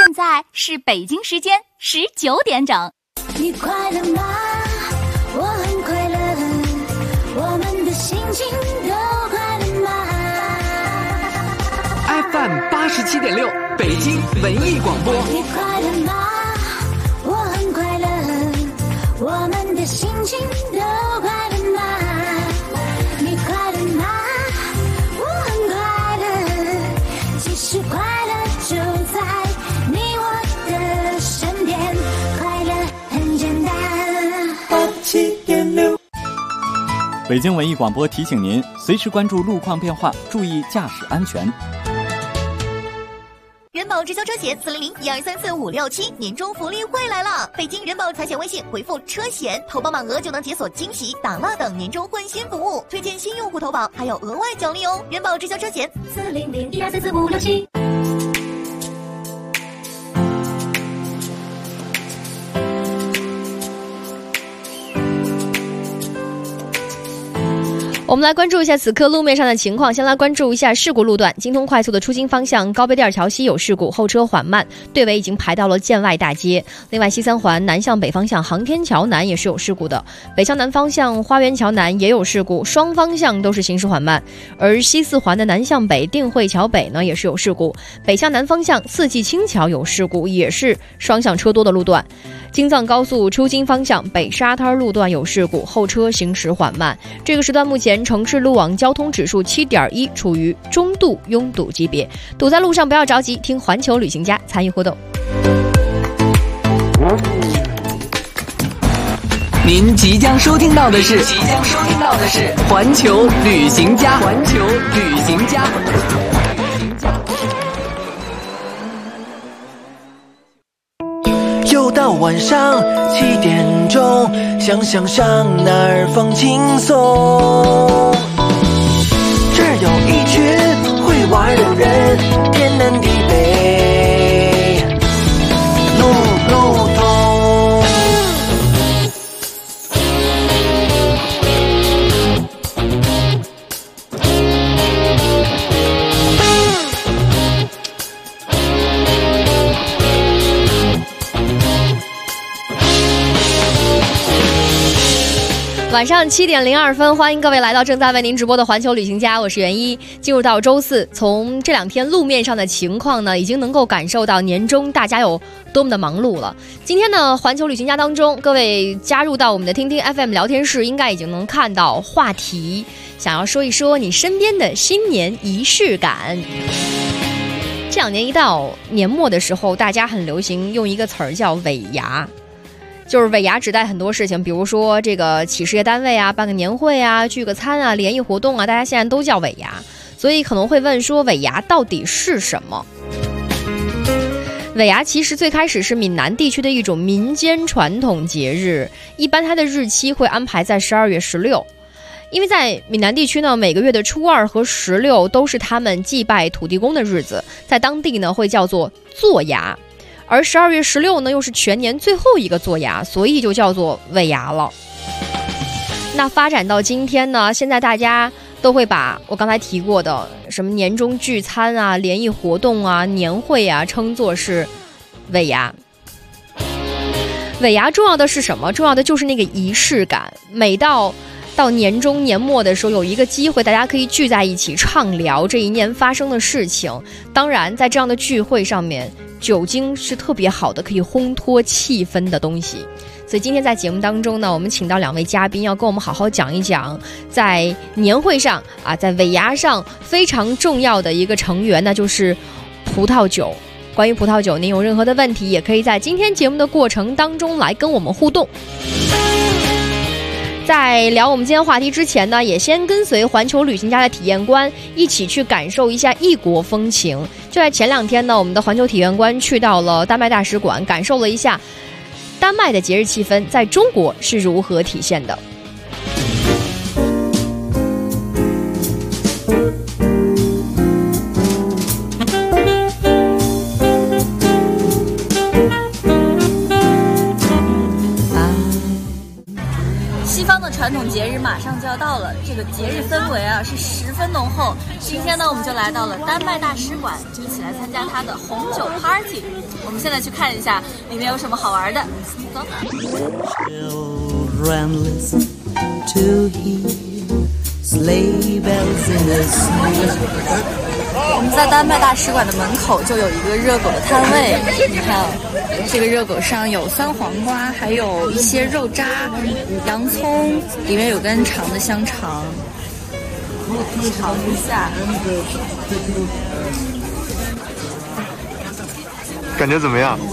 现在是北京时间19点整。 你快乐吗？我很快乐，我们的心情都快乐吗 ？FM 87.6，北京文艺广播。 你快乐吗？我很快乐，我们的心情都快乐吗？你快乐吗？我很快乐，其实快乐就在你我的身边，快乐很简单。87.6， 北京文艺广播提醒您，随时关注路况变化，注意驾驶安全。 人保直销车险400-1234-567年终福利会来了！北京人保财险微信回复车险，投保满额就能解锁惊喜、打蜡等年终换新服务，推荐新用户投保还有额外奖励哦！人保直销车险400-1234-567。 我们来关注一下此刻路面上的情况。先来关注一下事故路段，京通快速的出京方向高碑店桥西有事故，后车缓慢，队尾已经排到了建外大街。另外西三环南向北方向航天桥南也是有事故的，北向南方向花园桥南也有事故，双方向都是行驶缓慢。而西四环的南向北定慧桥北呢也是有事故，北向南方向四季青桥有事故，也是双向车多的路段。京藏高速出京方向北沙滩路段有事故，后车行驶缓慢。这个时段目前城市路网交通指数7.1，处于中度拥堵级别。堵在路上不要着急，听环球旅行家参与活动。 您即将收听到的是环球旅行家。 又到晚上7点钟，想想上哪儿放轻松。这儿有一群会玩的人，天南地北，路路通。 晚上7点02分，欢迎各位来到正在为您直播的环球旅行家，我是袁一。进入到周四，从这2天路面上的情况呢，已经能够感受到年终大家有多么的忙碌了。今天呢，环球旅行家当中，各位加入到我们的听听 FM 聊天室，应该已经能看到话题，想要说一说你身边的新年仪式感。这2年一到年末的时候，大家很流行用一个词儿叫尾牙。就是尾牙指代很多事情，比如说这个企事业单位啊，办个年会啊，聚个餐啊，联谊活动啊，大家现在都叫尾牙。所以可能会问说，尾牙到底是什么？尾牙其实最开始是闽南地区的一种民间传统节日，一般它的日期会安排在12月16。因为在闽南地区呢，每个月的初2和16都是他们祭拜土地公的日子，在当地呢会叫做做牙。而12月16呢，又是全年最后一个做牙，所以就叫做尾牙了。那发展到今天呢，现在大家都会把我刚才提过的什么年终聚餐啊、联谊活动啊、年会啊，称作是尾牙。尾牙重要的是什么？重要的就是那个仪式感。每到年中年末的时候，有一个机会，大家可以聚在一起畅聊这一年发生的事情。当然，在这样的聚会上面，酒精是特别好的，可以烘托气氛的东西。所以今天在节目当中呢，我们请到2位嘉宾，要跟我们好好讲一讲，在年会上啊，在尾牙上非常重要的一个成员，那就是葡萄酒。关于葡萄酒，您有任何的问题，也可以在今天节目的过程当中来跟我们互动。在聊我们今天话题之前呢，也先跟随环球旅行家的体验官一起去感受一下异国风情。就在前2天呢，我们的环球体验官去到了丹麦大使馆，感受了一下丹麦的节日气氛在中国是如何体现的。 传统节日马上就要到了，这个节日氛围啊是十分浓厚。今天呢，我们就来到了丹麦大使馆，一起来参加它的红酒 party。我们现在去看一下里面有什么好玩的，走。我们在丹麦大使馆的门口就有一个热狗的摊位，你看这个热狗上有酸黄瓜，还有一些肉渣、洋葱，里面有根长的香肠。尝一下， 感觉怎么样？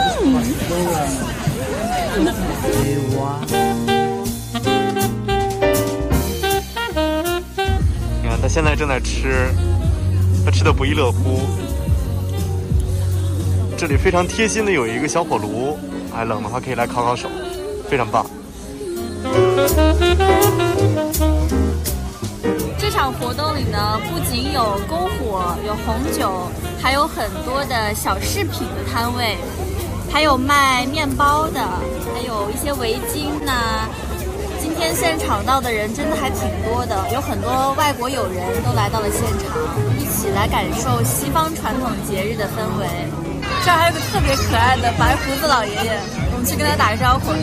你看他现在正在吃，他吃的不亦乐乎。这里非常贴心的有一个小火炉，冷的话可以来烤烤手，非常棒。 这场活动里呢，不仅有篝火、有红酒，还有很多的小饰品的摊位，还有卖面包的，还有一些围巾呐。今天现场到的人真的还挺多的，有很多外国友人都来到了现场，一起来感受西方传统节日的氛围。这儿还有个特别可爱的白胡子老爷爷，我们去跟他打个招呼。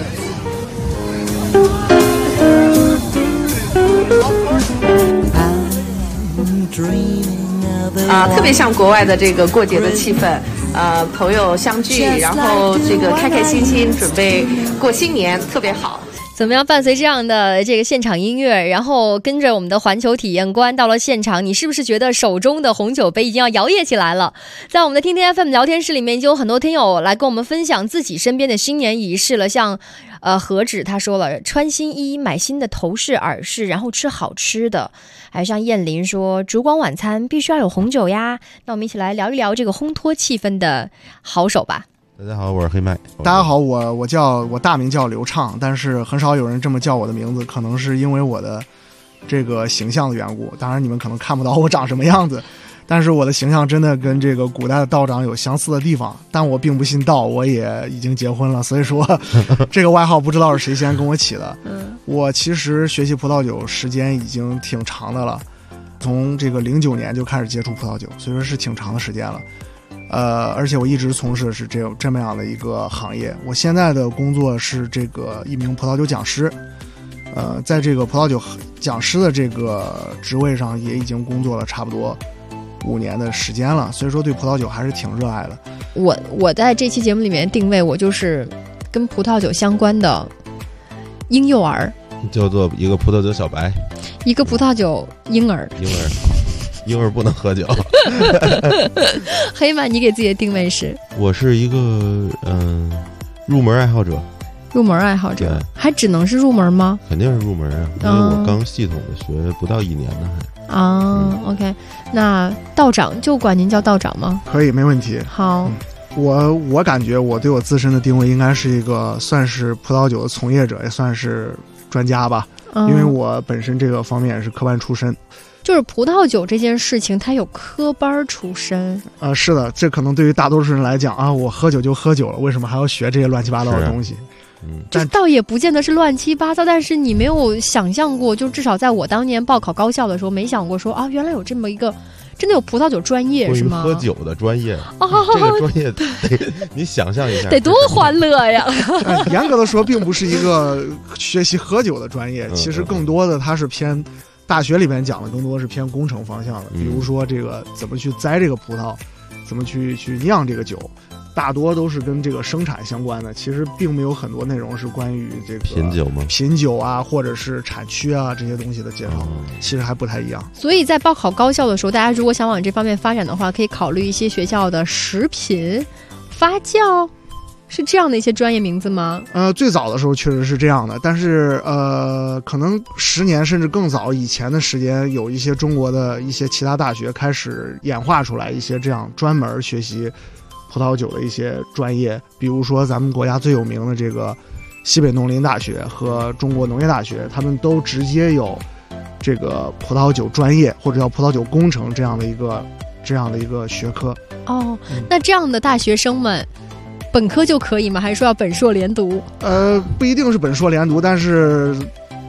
特别像国外的这个过节的气氛，朋友相聚，然后这个开开心心准备过新年，特别好。 怎么样？伴随这样的这个现场音乐，然后跟着我们的环球体验官到了现场，你是不是觉得手中的红酒杯已经要摇曳起来了？在我们的听天 FM 聊天室里面，已经有很多听友来跟我们分享自己身边的新年仪式了。像何止他说了，穿新衣、买新的头饰、耳饰，然后吃好吃的。还有像燕林说，烛光晚餐必须要有红酒呀。那我们一起来聊一聊这个烘托气氛的好手吧。 大家好，我是黑麦。 大家好，我大名叫刘畅，但是很少有人这么叫我的名字，可能是因为我的这个形象的缘故。当然你们可能看不到我长什么样子，但是我的形象真的跟这个古代的道长有相似的地方。但我并不信道，我也已经结婚了，所以说这个外号不知道是谁先跟我起的。我其实学习葡萄酒时间已经挺长的了，从这个09年就开始接触葡萄酒，所以说是挺长的时间了。而且我一直从事的是这么样的一个行业。我现在的工作是这个一名葡萄酒讲师，在这个葡萄酒讲师的这个职位上也已经工作了差不多5年的时间了，所以说对葡萄酒还是挺热爱的。 我在这期节目里面定位我就是跟葡萄酒相关的婴幼儿， 叫做一个葡萄酒小白， 一个葡萄酒婴儿。 婴儿不能喝酒。 黑曼，你给自己的定位是？ 我是一个入门爱好者。 入门爱好者还只能是入门吗？ 肯定是入门啊，因为我刚系统的学不到1年呢还。 OK， 那道长就管您叫道长吗？ 可以，没问题。 好。 我感觉我对我自身的定位应该是一个算是葡萄酒的从业者，也算是专家吧，因为我本身这个方面是科班出身。 就是葡萄酒这件事情它有科班出身。 是的，这可能对于大多数人来讲啊，我喝酒就喝酒了，为什么还要学这些乱七八糟的东西？ 这倒也不见得是乱七八糟，但是你没有想象过，就至少在我当年报考高校的时候，没想过说啊，原来有这么一个真的有葡萄酒专业是吗？ 喝酒的专业，这个专业得你想象一下， 得多欢乐呀！ 严格的说，并不是一个学习喝酒的专业，其实更多的它是偏。大学里面讲的更多是偏工程方向的，比如说这个怎么去栽这个葡萄，怎么去酿这个酒，大多都是跟这个生产相关的。其实并没有很多内容是关于这个品酒啊，或者是产区啊这些东西的介绍，其实还不太一样。 所以在报考高校的时候，大家如果想往这方面发展的话，可以考虑一些学校的食品发酵。是这样的一些专业名字吗？ 最早的时候确实是这样的，但是可能10年甚至更早以前的时间，有一些中国的一些其他大学开始演化出来一些这样专门学习葡萄酒的一些专业，比如说咱们国家最有名的这个西北农林大学和中国农业大学，他们都直接有这个葡萄酒专业或者叫葡萄酒工程这样的一个学科。 那这样的大学生们本科就可以吗？还是说要本硕连读？ 不一定是本硕连读，但是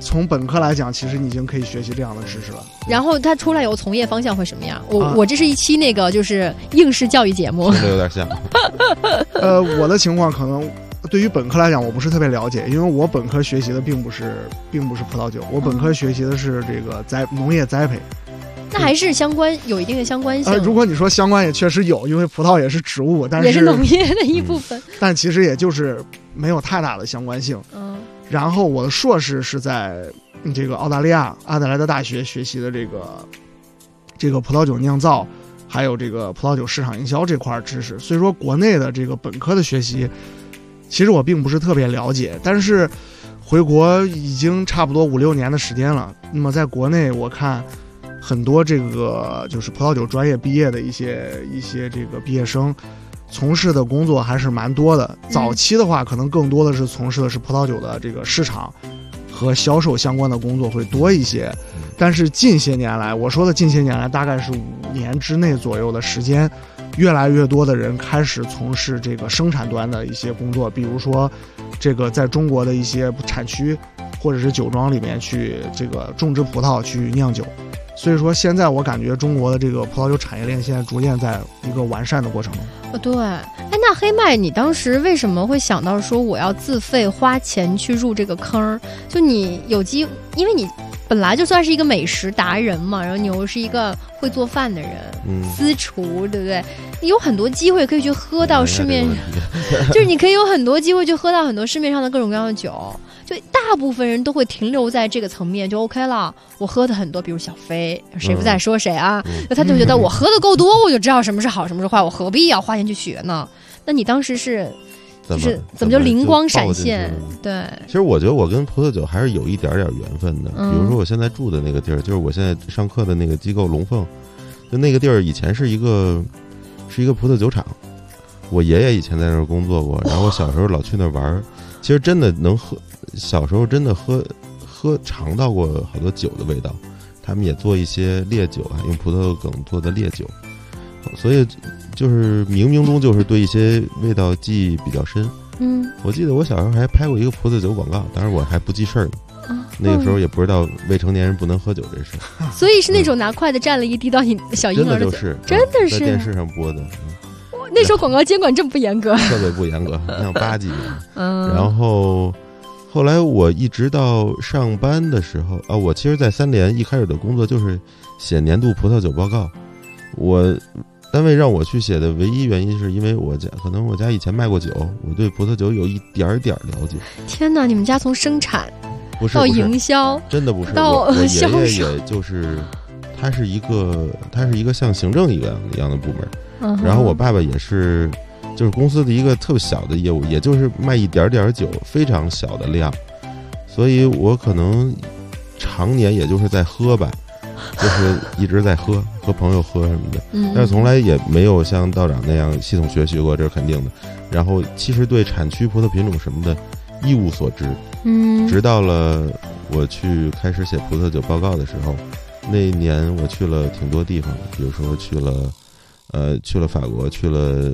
从本科来讲，其实你已经可以学习这样的知识了。 然后他出来有从业方向会什么样？我这是一期那个就是应试教育节目， 真的有点像。 我的情况可能对于本科来讲，我不是特别了解，因为我本科学习的并不是葡萄酒，我本科学习的是这个农业栽培。 那还是有一定的相关性。 如果你说相关，也确实有，因为葡萄也是植物，但是也是农业的一部分。 但其实也就是没有太大的相关性。然后我的硕士是在这个澳大利亚阿德莱德大学学习的这个葡萄酒酿造，还有这个葡萄酒市场营销这块知识。所以说国内的这个本科的学习，其实我并不是特别了解。但是回国已经差不多5、6年的时间了。那么在国内，我看很多这个就是葡萄酒专业毕业的一些这个毕业生，从事的工作还是蛮多的。早期的话，可能更多的是从事的是葡萄酒的这个市场和销售相关的工作会多一些。但是近些年来，我说的近些年来，大概是5年之内左右的时间，越来越多的人开始从事这个生产端的一些工作，比如说这个在中国的一些产区或者是酒庄里面去这个种植葡萄去酿酒。所以说现在我感觉中国的这个葡萄酒产业链现在逐渐在一个完善的过程中。 对，那黑麦你当时为什么会想到说我要自费花钱去入这个坑？就你因为你本来就算是一个美食达人嘛，然后你又是一个会做饭的人，私厨，对不对？你有很多机会可以去喝到市面就是你可以有很多机会去喝到很多市面上的各种各样的酒。就大部分人都会停留在这个层面就 OK 了。我喝的很多，比如小飞，谁不在说谁啊？他就觉得我喝的够多，我就知道什么是好，什么是坏，我何必要花钱去学呢？那你当时是怎么就灵光闪现？对， 其实我觉得我跟葡萄酒还是有一点缘分的。比如说我现在住的那个地儿，就是我现在上课的那个机构龙凤，就那个地儿以前是一个葡萄酒厂，我爷爷以前在那儿工作过，然后我小时候老去那儿玩。其实真的能喝，小时候真的喝尝到过好多酒的味道。他们也做一些烈酒啊，用葡萄梗做的烈酒，所以就是冥冥中就是对一些味道记忆比较深。我记得我小时候还拍过一个葡萄酒广告，当然我还不记事儿呢。那个时候也不知道未成年人不能喝酒这事。 所以是那种拿筷子蘸了一滴到你小婴儿的酒，真的是在电视上播的。 那时候广告监管这么不严格， 特别不严格，像8几年。然后后来我一直到上班的时候啊，我其实在3联一开始的工作就是写年度葡萄酒报告。我单位让我去写的唯一原因是因为我家以前卖过酒，我对葡萄酒有一点点了解。 天哪，你们家从生产到营销， 真的不是到销售，我爷爷也就是他是一个像行政一样的部门。然后我爸爸也是，就是公司的一个特别小的业务，也就是卖一点点酒，非常小的量，所以我可能常年也就是在喝吧，就是一直在喝，和朋友喝什么的，但是从来也没有像道长那样系统学习过，这是肯定的。然后其实对产区葡萄品种什么的一无所知，直到了我去开始写葡萄酒报告的时候，那一年我去了挺多地方，比如说去了法国，去了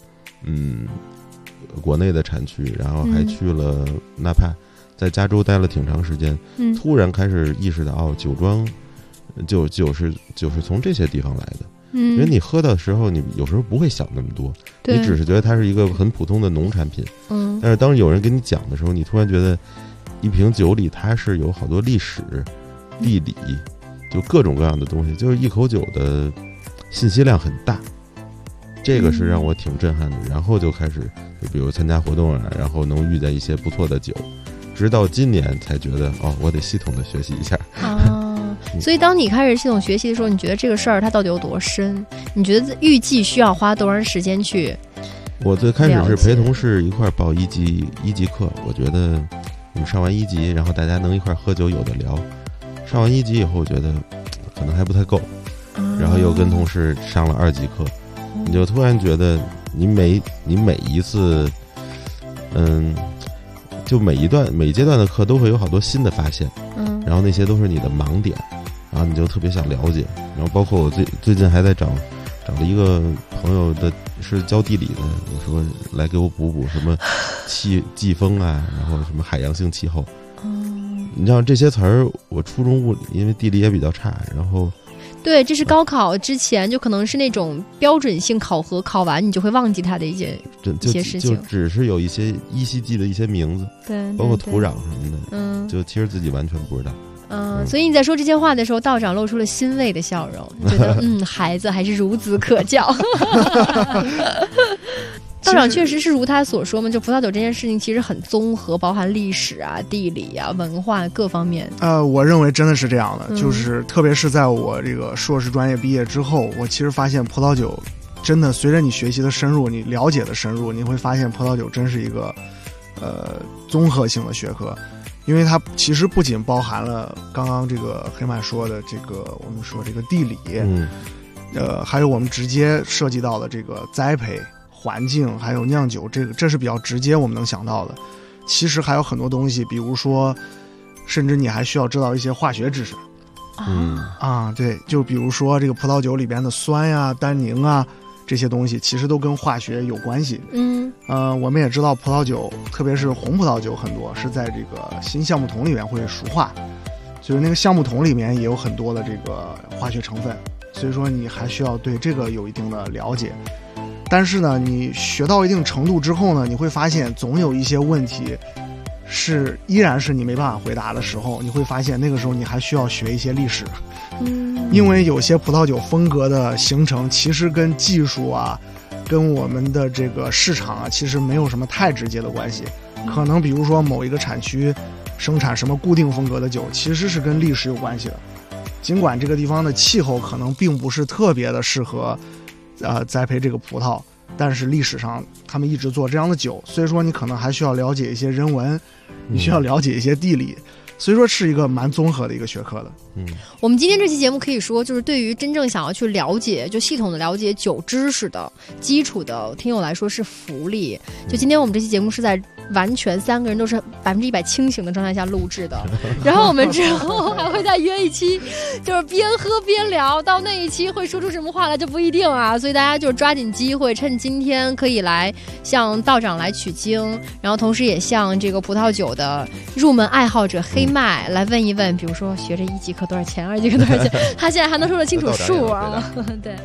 国内的产区，然后还去了纳帕，在加州待了挺长时间。突然开始意识到，酒庄就是从这些地方来的。因为你喝的时候，你有时候不会想那么多，你只是觉得它是一个很普通的农产品。但是当有人跟你讲的时候，你突然觉得一瓶酒里它是有好多历史、地理，就各种各样的东西，就是一口酒的信息量很大。这个是让我挺震撼的。然后就开始就比如参加活动啊，然后能遇见一些不错的酒，直到今年才觉得我得系统的学习一下。 所以当你开始系统学习的时候，你觉得这个事儿它到底有多深？你觉得预计需要花多长时间去？ 我最开始是陪同事一块报一级课，我觉得我们上完1级，然后大家能一块喝酒有的聊。上完1级以后，我觉得可能还不太够，然后又跟同事上了2级课。你就突然觉得你每一次就每一阶段的课都会有好多新的发现，然后那些都是你的盲点，然后你就特别想了解。然后包括我最近还在找了一个朋友的是教地理的，我说来给我补什么季风啊，然后什么海洋性气候。 你知道这些词儿，我初中物理因为地理也比较差，然后对，这是高考之前就可能是那种标准性考核，考完你就会忘记它的一些事情， 就只是有一些依稀记的一些名字， 对， 包括土壤什么的，就其实自己完全不知道。 所以你在说这些话的时候，道长露出了欣慰的笑容，觉得孩子还是孺子可教。道长确实是如他所说嘛，就葡萄酒这件事情其实很综合，包含历史啊、地理啊、文化各方面。 我认为真的是这样的，就是特别是在我这个硕士专业毕业之后，我其实发现葡萄酒真的随着你学习的深入，你了解的深入，你会发现葡萄酒真是一个综合性的学科。因为它其实不仅包含了刚刚这个黑麦说的这个我们说这个地理，还有我们直接涉及到的这个栽培环境，还有酿酒，这是比较直接我们能想到的。其实还有很多东西，比如说甚至你还需要知道一些化学知识。对，就比如说这个葡萄酒里边的酸呀、单宁啊，这些东西其实都跟化学有关系。我们也知道葡萄酒，特别是红葡萄酒，很多是在这个新橡木桶里面会熟化，所以那个橡木桶里面也有很多的这个化学成分，所以说你还需要对这个有一定的了解。但是呢，你学到一定程度之后呢，你会发现总有一些问题依然是你没办法回答的时候，你会发现那个时候你还需要学一些历史。因为有些葡萄酒风格的形成其实跟技术啊，跟我们的这个市场啊，其实没有什么太直接的关系。可能比如说某一个产区生产什么固定风格的酒，其实是跟历史有关系的。尽管这个地方的气候可能并不是特别的适合栽培这个葡萄，但是历史上他们一直做这样的酒，所以说你可能还需要了解一些人文，你需要了解一些地理，所以说是一个蛮综合的一个学科的。 我们今天这期节目可以说就是对于真正想要去了解，就系统的了解酒知识的基础的听友来说是福利。就今天我们这期节目是在完全3个人都是100%清醒的状态下录制的，然后我们之后还会再约一期，就是边喝边聊，到那一期会说出什么话来就不一定啊，所以大家就抓紧机会，趁今天可以来向道长来取经，然后同时也向这个葡萄酒的入门爱好者黑麦来问一问，比如说学这1级课多少钱，2级课多少钱，他现在还能说得清楚数啊。对。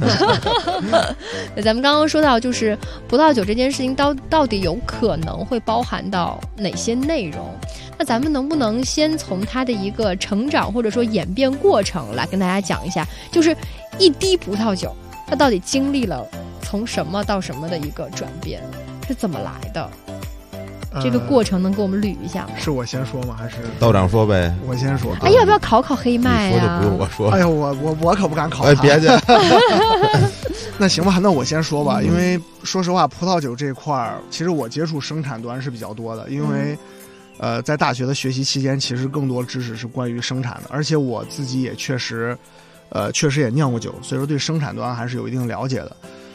咱们刚刚说到就是葡萄酒这件事情到底有可能会包含到哪些内容，那咱们能不能先从它的一个成长或者说演变过程来跟大家讲一下，就是一滴葡萄酒它到底经历了从什么到什么的一个转变，是怎么来的，这个过程能给我们捋一下吗？ 是我先说吗？还是道长说呗？ 我先说。 要不要考黑麦呀？你说就不用我说。 哎呀，我可不敢考。 别介。 那行吧，那我先说吧。因为说实话，葡萄酒这块儿，其实我接触生产端是比较多的。因为在大学的学习期间，其实更多知识是关于生产的，而且我自己也确实也酿过酒，所以说对生产端还是有一定了解的。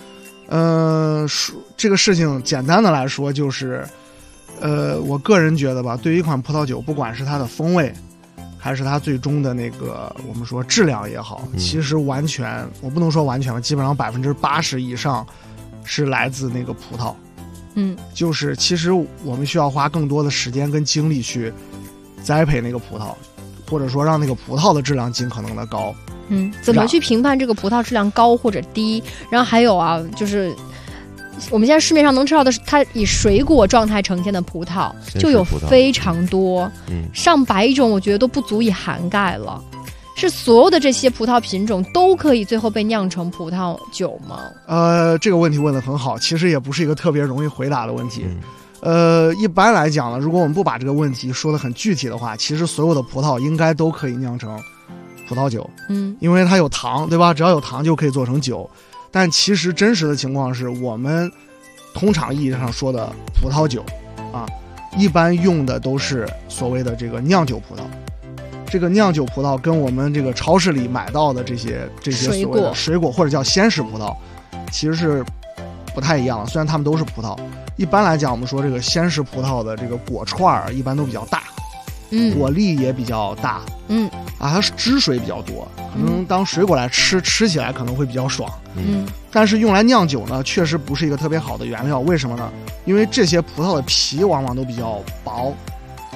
这个事情简单的来说就是。我个人觉得吧，对于一款葡萄酒，不管是它的风味，还是它最终的那个我们说质量也好，其实完全，我不能说完全吧，基本上80%以上是来自那个葡萄。就是其实我们需要花更多的时间跟精力去栽培那个葡萄，或者说让那个葡萄的质量尽可能的高。 怎么去评判这个葡萄质量高或者低？然后还有啊，就是我们现在市面上能吃到的是它以水果状态呈现的葡萄就有非常多，上百种，我觉得都不足以涵盖了。是所有的这些葡萄品种都可以最后被酿成葡萄酒吗？ 这个问题问得很好，其实也不是一个特别容易回答的问题。一般来讲呢，如果我们不把这个问题说得很具体的话，其实所有的葡萄应该都可以酿成葡萄酒。因为它有糖，对吧？只要有糖就可以做成酒。但其实真实的情况是，我们通常意义上说的葡萄酒啊，一般用的都是所谓的这个酿酒葡萄。这个酿酒葡萄跟我们这个超市里买到的这些所谓的水果或者叫鲜食葡萄，其实是不太一样的。虽然它们都是葡萄，一般来讲，我们说这个鲜食葡萄的这个果串一般都比较大，果粒也比较大，它汁水比较多，可能当水果来吃起来可能会比较爽。但是用来酿酒呢，确实不是一个特别好的原料。为什么呢？因为这些葡萄的皮往往都比较薄，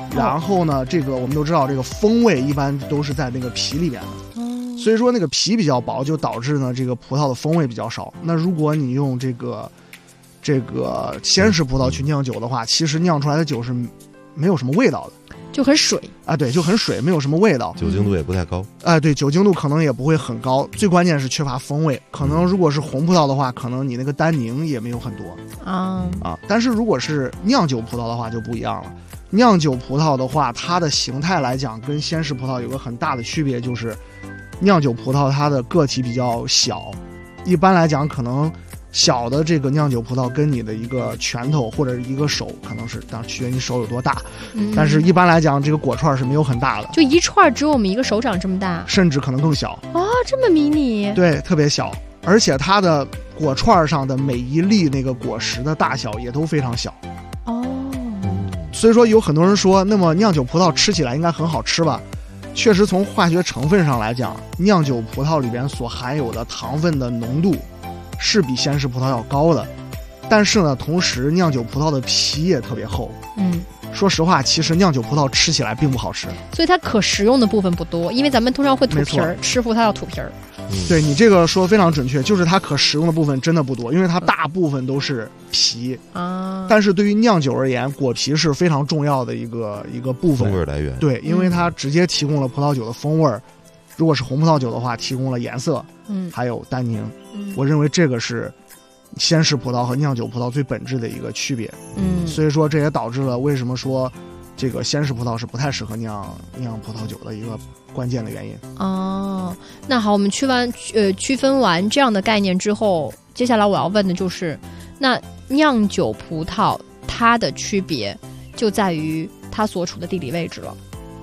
然后呢，这个我们都知道，这个风味一般都是在那个皮里面的，所以说那个皮比较薄，就导致呢这个葡萄的风味比较少。那如果你用这个鲜食葡萄去酿酒的话，其实酿出来的酒是没有什么味道的， 就很水啊，对，就很水，没有什么味道， 酒精度也不太高， 对，酒精度可能也不会很高，最关键是缺乏风味。可能如果是红葡萄的话，可能你那个单宁也没有很多但是如果是酿酒葡萄的话就不一样了。酿酒葡萄的话，它的形态来讲跟鲜食葡萄有个很大的区别，就是酿酒葡萄它的个体比较小，一般来讲可能小的这个酿酒葡萄跟你的一个拳头或者一个手可能是，当然取决于你手有多大，但是一般来讲这个果串是没有很大的， 就一串只有我们一个手掌这么大， 甚至可能更小这么迷你， 对，特别小，而且它的果串上的每一粒那个果实的大小也都非常小所以说有很多人说，那么酿酒葡萄吃起来应该很好吃吧？确实从化学成分上来讲，酿酒葡萄里边所含有的糖分的浓度是比鲜食葡萄要高的，但是呢，同时酿酒葡萄的皮也特别厚。说实话，其实酿酒葡萄吃起来并不好吃， 所以它可食用的部分不多，因为咱们通常会吐皮儿，吃葡萄要吐皮儿。 对，你这个说的非常准确，就是它可食用的部分真的不多，因为它大部分都是皮但是对于酿酒而言，果皮是非常重要的一个部分， 风味来源。 对，因为它直接提供了葡萄酒的风味，如果是红葡萄酒的话，提供了颜色，还有单宁。我认为这个是鲜食葡萄和酿酒葡萄最本质的一个区别。所以说这也导致了为什么说这个鲜食葡萄是不太适合酿葡萄酒的一个关键的原因。 那好，我们区分完这样的概念之后，接下来我要问的就是，那酿酒葡萄它的区别就在于它所处的地理位置了。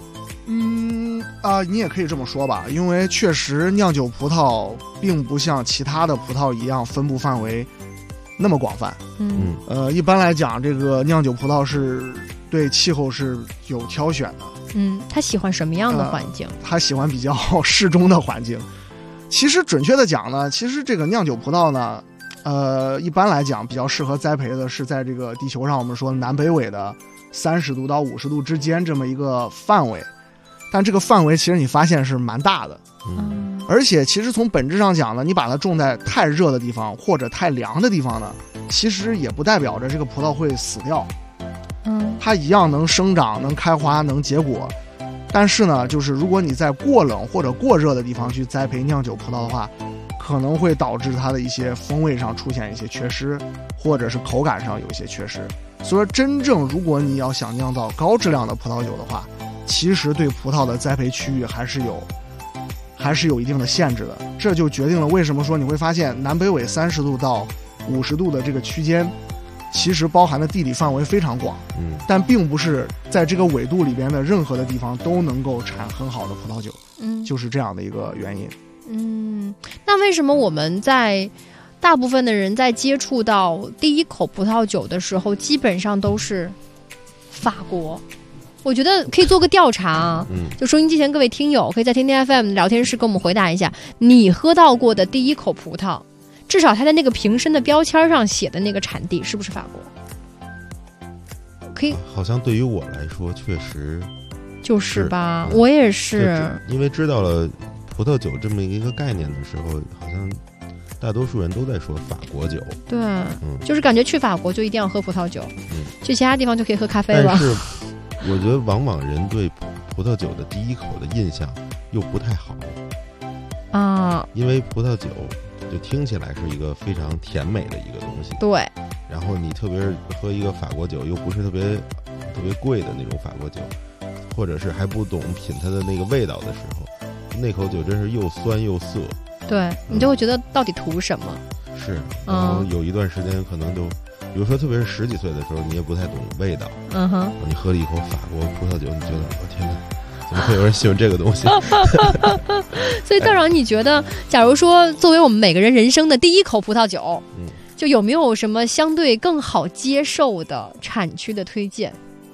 你也可以这么说吧，因为确实酿酒葡萄并不像其他的葡萄一样分布范围那么广泛。一般来讲，这个酿酒葡萄是对气候是有挑选的。 它喜欢什么样的环境？ 它喜欢比较适中的环境。其实准确的讲呢，其实这个酿酒葡萄呢，一般来讲比较适合栽培的是在这个地球上我们说南北纬的30度到50度之间这么一个范围。但这个范围其实你发现是蛮大的，而且其实从本质上讲呢，你把它种在太热的地方或者太凉的地方呢，其实也不代表着这个葡萄会死掉，它一样能生长、能开花、能结果。但是呢，就是如果你在过冷或者过热的地方去栽培酿酒葡萄的话，可能会导致它的一些风味上出现一些缺失，或者是口感上有一些缺失。所以说，真正如果你要想酿造高质量的葡萄酒的话，其实对葡萄的栽培区域还是有一定的限制的。这就决定了为什么说你会发现南北纬30度到50度的这个区间，其实包含的地理范围非常广，但并不是在这个纬度里边的任何的地方都能够产很好的葡萄酒，就是这样的一个原因。 那为什么我们在大部分的人在接触到第一口葡萄酒的时候，基本上都是法国？我觉得可以做个调查就收音机前各位听友可以在天天 FM 聊天室跟我们回答一下，你喝到过的第一口葡萄，至少它的那个瓶身的标签上写的那个产地是不是法国？可以， 好像对于我来说确实就是吧，我也是， 因为知道了葡萄酒这么一个概念的时候，好像大多数人都在说法国酒。 对，就是感觉去法国就一定要喝葡萄酒，去其他地方就可以喝咖啡了。 但是我觉得往往人对葡萄酒的第一口的印象又不太好因为葡萄酒就听起来是一个非常甜美的一个东西。 对， 然后你特别是喝一个法国酒，又不是特别贵的那种法国酒，或者是还不懂品它的那个味道的时候，那口酒真是又酸又涩。 对，你就会觉得到底图什么？ 是，然后有一段时间可能就，比如说特别是10几岁的时候，你也不太懂味道，你喝了一口法国葡萄酒，你觉得我天哪，怎么会有人喜欢这个东西？ 所以道长，你觉得，假如说作为我们每个人人生的第一口葡萄酒，就有没有什么相对更好接受的产区的推荐？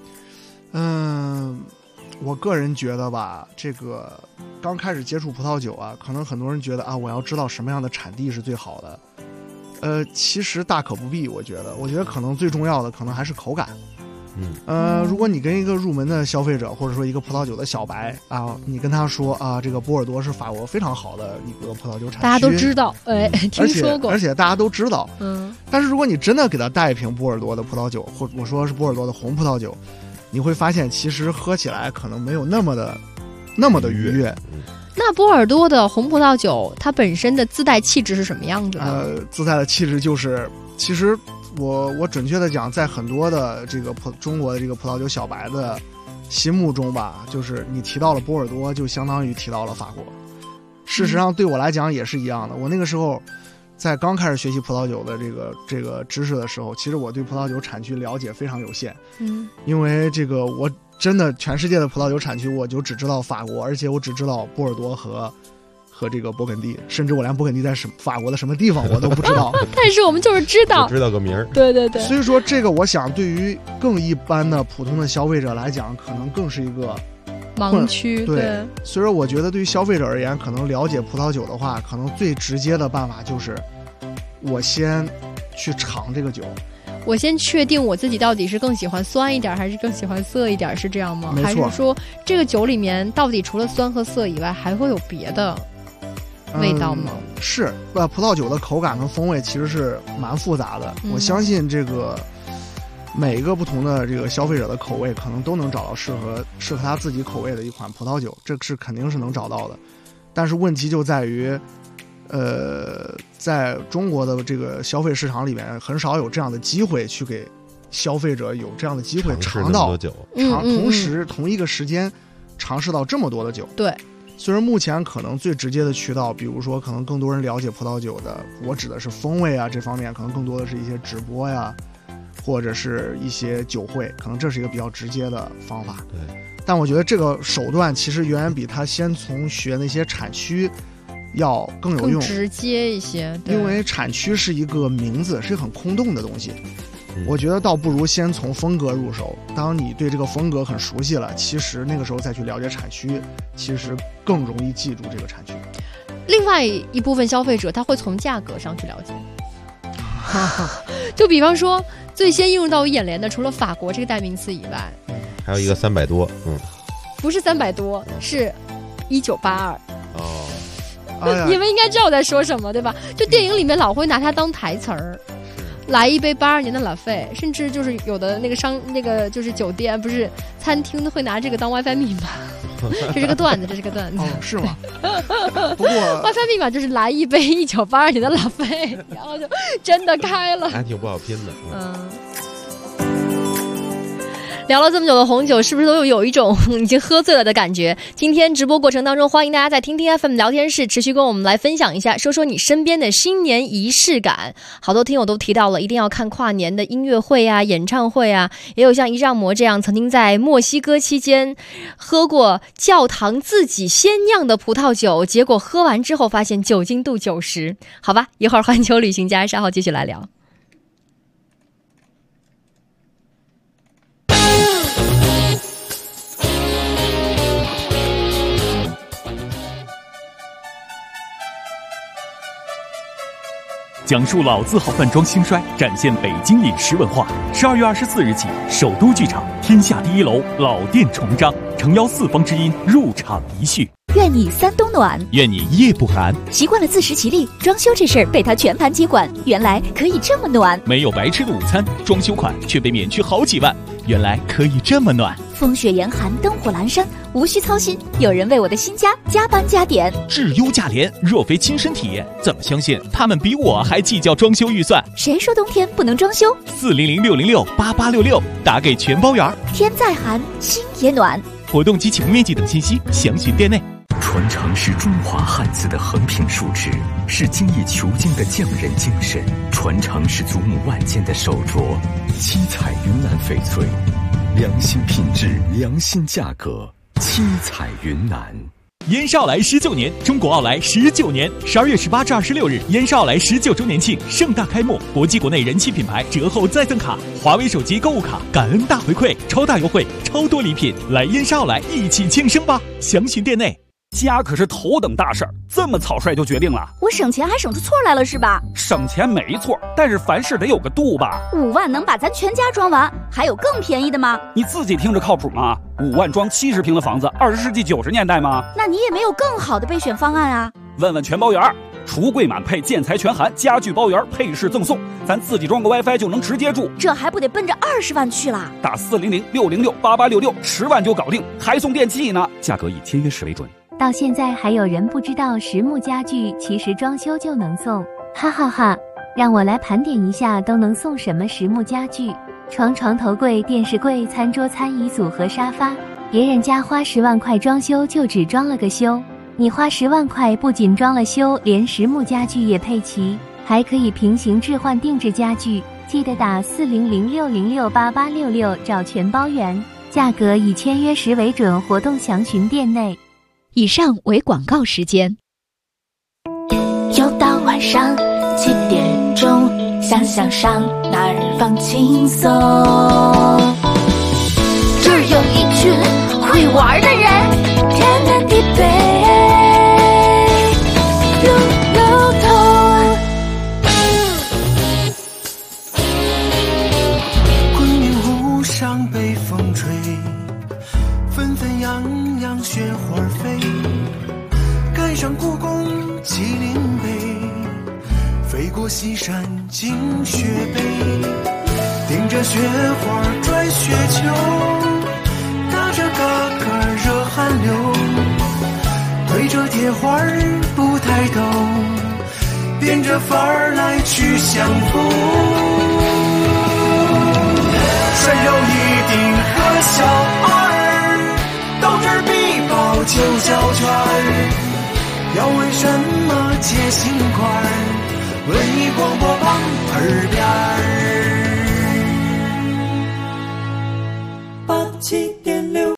我个人觉得吧，这个刚开始接触葡萄酒啊，可能很多人觉得我要知道什么样的产地是最好的。其实大可不必，我觉得可能最重要的可能还是口感。 如果你跟一个入门的消费者，或者说一个葡萄酒的小白啊，你跟他说啊，这个波尔多是法国非常好的一个葡萄酒产区， 大家都知道，听说过， 而且大家都知道，但是如果你真的给他带一瓶波尔多的葡萄酒，或我说是波尔多的红葡萄酒，你会发现其实喝起来可能没有那么的愉悦。 那波尔多的红葡萄酒，它本身的自带气质是什么样子的？ 自带的气质就是，其实我准确的讲，在很多的这个中国的这个葡萄酒小白的心目中吧，就是你提到了波尔多，就相当于提到了法国。事实上，对我来讲也是一样的。我那个时候在刚开始学习葡萄酒的这个知识的时候，其实我对葡萄酒产区了解非常有限。因为这个我真的全世界的葡萄酒产区，我就只知道法国，而且我只知道波尔多和这个勃艮第，甚至我连勃艮第在法国的什么地方我都不知道。 但是我们就是知道个名儿。 对对对。 所以说这个我想对于更一般的普通的消费者来讲，可能更是一个盲区。 对。所以说我觉得对于消费者而言，可能了解葡萄酒的话，可能最直接的办法就是我先去尝这个酒。 我先确定我自己到底是更喜欢酸一点还是更喜欢涩一点，是这样吗？ 没错。 还是说这个酒里面到底除了酸和涩以外还会有别的味道吗？ 是，葡萄酒的口感和风味其实是蛮复杂的。我相信这个每一个不同的这个消费者的口味，可能都能找到适合他自己口味的一款葡萄酒，这是肯定是能找到的。但是问题就在于，在中国的这个消费市场里面，很少有这样的机会去给消费者有这样的机会尝到同一个时间尝试到这么多的酒。 对。 虽然目前可能最直接的渠道，比如说可能更多人了解葡萄酒的，我指的是风味啊这方面，可能更多的是一些直播呀，或者是一些酒会，可能这是一个比较直接的方法。 对。 但我觉得这个手段其实远远比他先从学那些产区要更有用， 更直接一些。 因为产区是一个名字，是一个很空洞的东西。我觉得倒不如先从风格入手，当你对这个风格很熟悉了，其实那个时候再去了解产区，其实更容易记住这个产区。 另外一部分消费者他会从价格上去了解。就比方说最先映入到我眼帘的，除了法国这个代名词以外， 还有一个300多， 不是300多，是1982。 你们应该知道我在说什么，对吧？就电影里面老会拿它当台词儿，来一杯82年的拉菲，甚至就是有的那个就是酒店不是餐厅会拿这个当 WiFi 密码。这是个段子。 是吗？不过 WiFi 密码就是来一杯1982年的拉菲，然后就真的开了， 还挺不好拼的。 聊了这么久的红酒，是不是都有一种已经喝醉了的感觉？今天直播过程当中，欢迎大家在听听 FM 聊天室持续跟我们来分享一下，说说你身边的新年仪式感。好多听友都提到了一定要看跨年的音乐会啊、演唱会啊，也有像一丈魔这样曾经在墨西哥期间喝过教堂自己先酿的葡萄酒，结果喝完之后发现酒精度90。好吧，一会儿环球旅行家稍后继续来聊。 讲述老字号饭庄兴衰，展现北京饮食文化。12月24日起，首都剧场天下第1楼老店重张，诚邀四方之音入场一叙。 愿你3冬暖， 愿你夜不寒。 习惯了自食其力，装修这事儿被他全盘接管，原来可以这么暖。 没有白吃的午餐，装修款却被免去好几万，原来可以这么暖。 风雪严寒，灯火阑珊，无需操心，有人为我的新家加班加点。 质优价廉，若非亲身体验，怎么相信他们比我还计较装修预算？ 谁说冬天不能装修 ？400-606-8866，打给全包圆。 天再寒，心也暖。 活动及启用面积等信息详询店内。 传承是中华汉字的横平竖直，是精益求精的匠人精神；传承是祖母万件的手镯。七彩云南翡翠，良心品质，良心价格。七彩云南。 燕少来19年，中国奥莱19年，12月18至26日，燕少来19周年庆盛大开幕，国际国内人气品牌折后再赠卡，华为手机购物卡，感恩大回馈，超大优惠，超多礼品，来燕少来一起庆生吧！详询店内。 家可是头等大事儿，这么草率就决定了？ 我省钱还省出错来了是吧？ 省钱没错，但是凡事得有个度吧。 5万能把咱全家装完，还有更便宜的吗？ 你自己听着靠谱吗？5万装70平的房子，20世纪90年代吗？ 那你也没有更好的备选方案啊。 问问全包圆，橱柜满配，建材全含，家具包圆，配饰赠送，咱自己装个 WiFi 就能直接住， 这还不得奔着20万去啦？ 打400-606-8866，10万就搞定，还送电器呢，价格以签约时为准。 到现在还有人不知道实木家具其实装修就能送，哈哈哈！让我来盘点一下都能送什么实木家具：床、床头柜、电视柜、餐桌、餐椅组和沙发。别人家花10万块装修就只装了个修，你花10万块不仅装了修，连实木家具也配齐，还可以平行置换定制家具。记得打400-606-8866找全包圆，价格以签约时为准，活动详询店内。 以上为广告时间。 又到晚上7点钟，想上哪儿放轻松？这儿有一群会玩的人，天南地北，路通。 昆明湖上被风吹，纷纷扬扬雪花飞，赶上故宫麒麟碑，飞过西山进雪北，顶着雪花拽雪球，打着嘎嘎热汗流，对着铁环不抬头，变着法儿来去相逢。山有一定和小二，到这儿必报9小圈，要为什么接心块？文艺广播旁耳边87.6。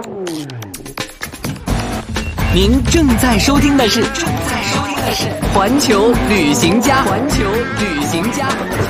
您正在收听的是环球旅行家。环球旅行家。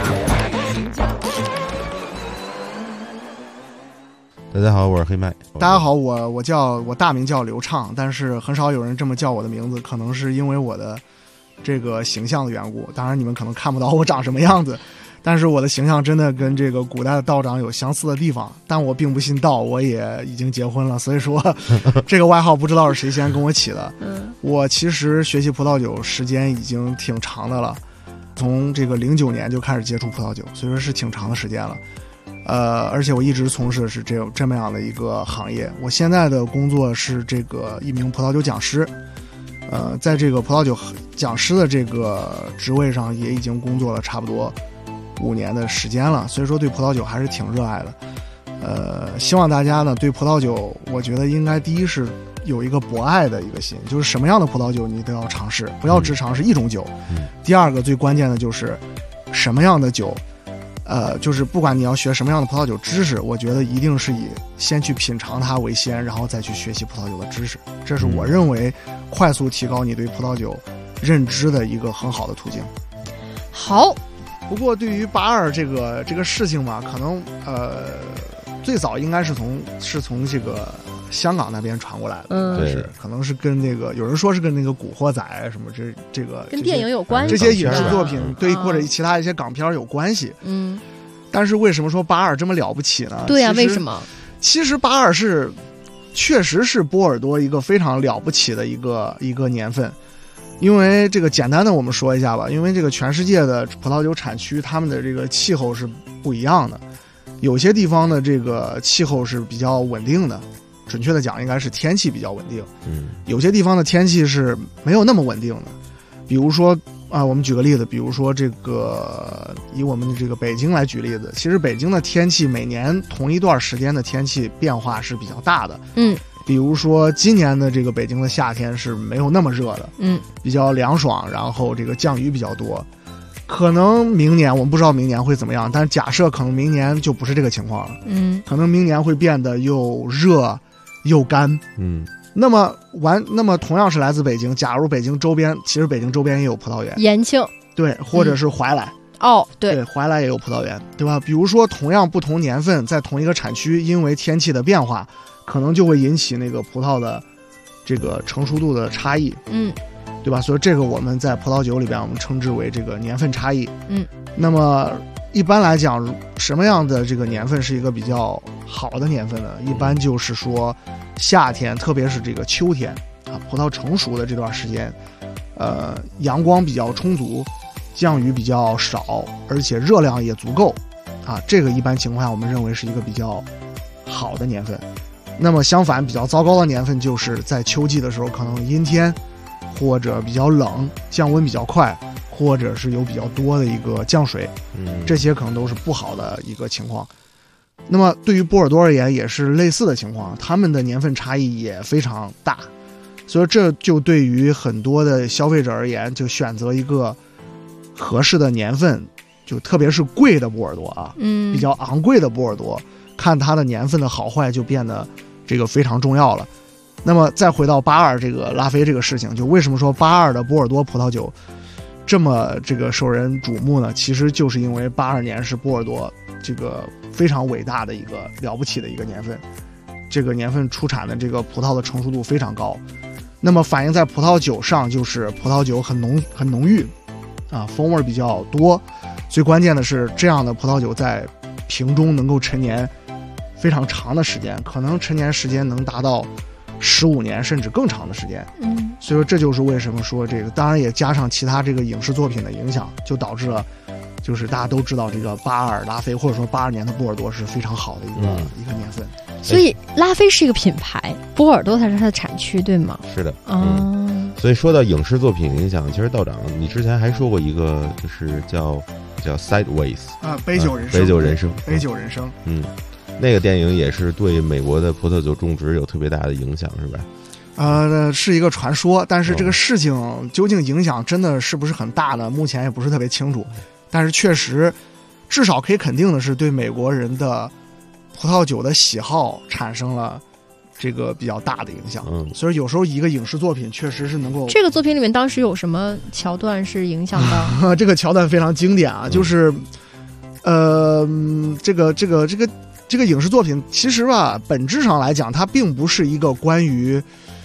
大家好，我是黑麦。 大家好，我大名叫刘畅，但是很少有人这么叫我的名字，可能是因为我的这个形象的缘故。当然你们可能看不到我长什么样子，但是我的形象真的跟这个古代的道长有相似的地方。但我并不信道，我也已经结婚了，所以说这个外号不知道是谁先跟我起的。我其实学习葡萄酒时间已经挺长的了，从这个09年就开始接触葡萄酒，所以说是挺长的时间了。而且我一直从事的是这么样的一个行业。我现在的工作是这个一名葡萄酒讲师，在这个葡萄酒讲师的这个职位上也已经工作了差不多5年的时间了，所以说对葡萄酒还是挺热爱的。希望大家呢对葡萄酒，我觉得应该第一是有一个博爱的一个心，就是什么样的葡萄酒你都要尝试，不要只尝试一种酒。第二个最关键的就是什么样的酒。就是不管你要学什么样的葡萄酒知识，我觉得一定是以先去品尝它为先，然后再去学习葡萄酒的知识。这是我认为快速提高你对葡萄酒认知的一个很好的途径。 好， 不过对于82这个事情嘛，可能最早应该是从这个香港那边传过来的，对，可能是跟那个有人说是跟那个古惑仔什么这个跟电影有关系， 这些影视作品对或者其他一些港片有关系。但是为什么说82这么了不起呢？ 对呀，为什么？ 其实82确实是波尔多一个非常了不起的一个年份。因为这个简单的我们说一下吧，因为这个全世界的葡萄酒产区，他们的这个气候是不一样的，有些地方的这个气候是比较稳定的，准确的讲应该是天气比较稳定。有些地方的天气是没有那么稳定的，比如说我们举个例子，比如说这个以我们的这个北京来举例子，其实北京的天气每年同一段时间的天气变化是比较大的。比如说今年的这个北京的夏天是没有那么热的，比较凉爽，然后这个降雨比较多。可能明年我们不知道明年会怎么样，但是假设可能明年就不是这个情况了。可能明年会变得又热又干。那么同样是来自北京，假如北京周边，其实北京周边也有葡萄园， 延庆， 对，或者是怀来。 对， 怀来也有葡萄园，对吧？比如说同样不同年份在同一个产区，因为天气的变化，可能就会引起那个葡萄的这个成熟度的差异，对吧？所以这个我们在葡萄酒里边我们称之为这个年份差异。那么一般来讲，什么样的这个年份是一个比较好的年份呢？一般就是说夏天，特别是这个秋天啊，葡萄成熟的这段时间，阳光比较充足，降雨比较少，而且热量也足够啊，这个一般情况下我们认为是一个比较好的年份。那么相反，比较糟糕的年份就是在秋季的时候，可能阴天，或者比较冷，降温比较快，或者是有比较多的一个降水，这些可能都是不好的一个情况。那么对于波尔多而言也是类似的情况，他们的年份差异也非常大，所以这就对于很多的消费者而言，就选择一个合适的年份，就特别是贵的波尔多啊，比较昂贵的波尔多，看它的年份的好坏就变得这个非常重要了。那么再回到82这个拉菲这个事情，就为什么说82的波尔多葡萄酒这么这个受人瞩目呢？其实就是因为82年是波尔多这个非常伟大的一个了不起的一个年份，这个年份出产的这个葡萄的成熟度非常高。那么反映在葡萄酒上，就是葡萄酒很浓郁啊，风味比较多。最关键的是，这样的葡萄酒在瓶中能够陈年非常长的时间，可能陈年时间能达到15年甚至更长的时间。所以说这就是为什么说这个，当然也加上其他这个影视作品的影响，就导致了就是大家都知道这个82拉菲或者说82年的波尔多是非常好的一个年份。 所以拉菲是一个品牌，波尔多才是它的产区，对吗？ 是的。所以说到影视作品影响，其实道长你之前还说过一个，就是叫 Sideways 啊，杯酒人生，杯酒人生。 那个电影也是对美国的葡萄酒种植有特别大的影响，是吧？ 是一个传说，但是这个事情究竟影响真的是不是很大呢？目前也不是特别清楚。但是确实，至少可以肯定的是，对美国人的葡萄酒的喜好产生了这个比较大的影响。所以有时候一个影视作品确实是能够。 这个作品里面当时有什么桥段是影响到？ 这个桥段非常经典啊，就是这个影视作品其实吧，本质上来讲，它并不是一个关于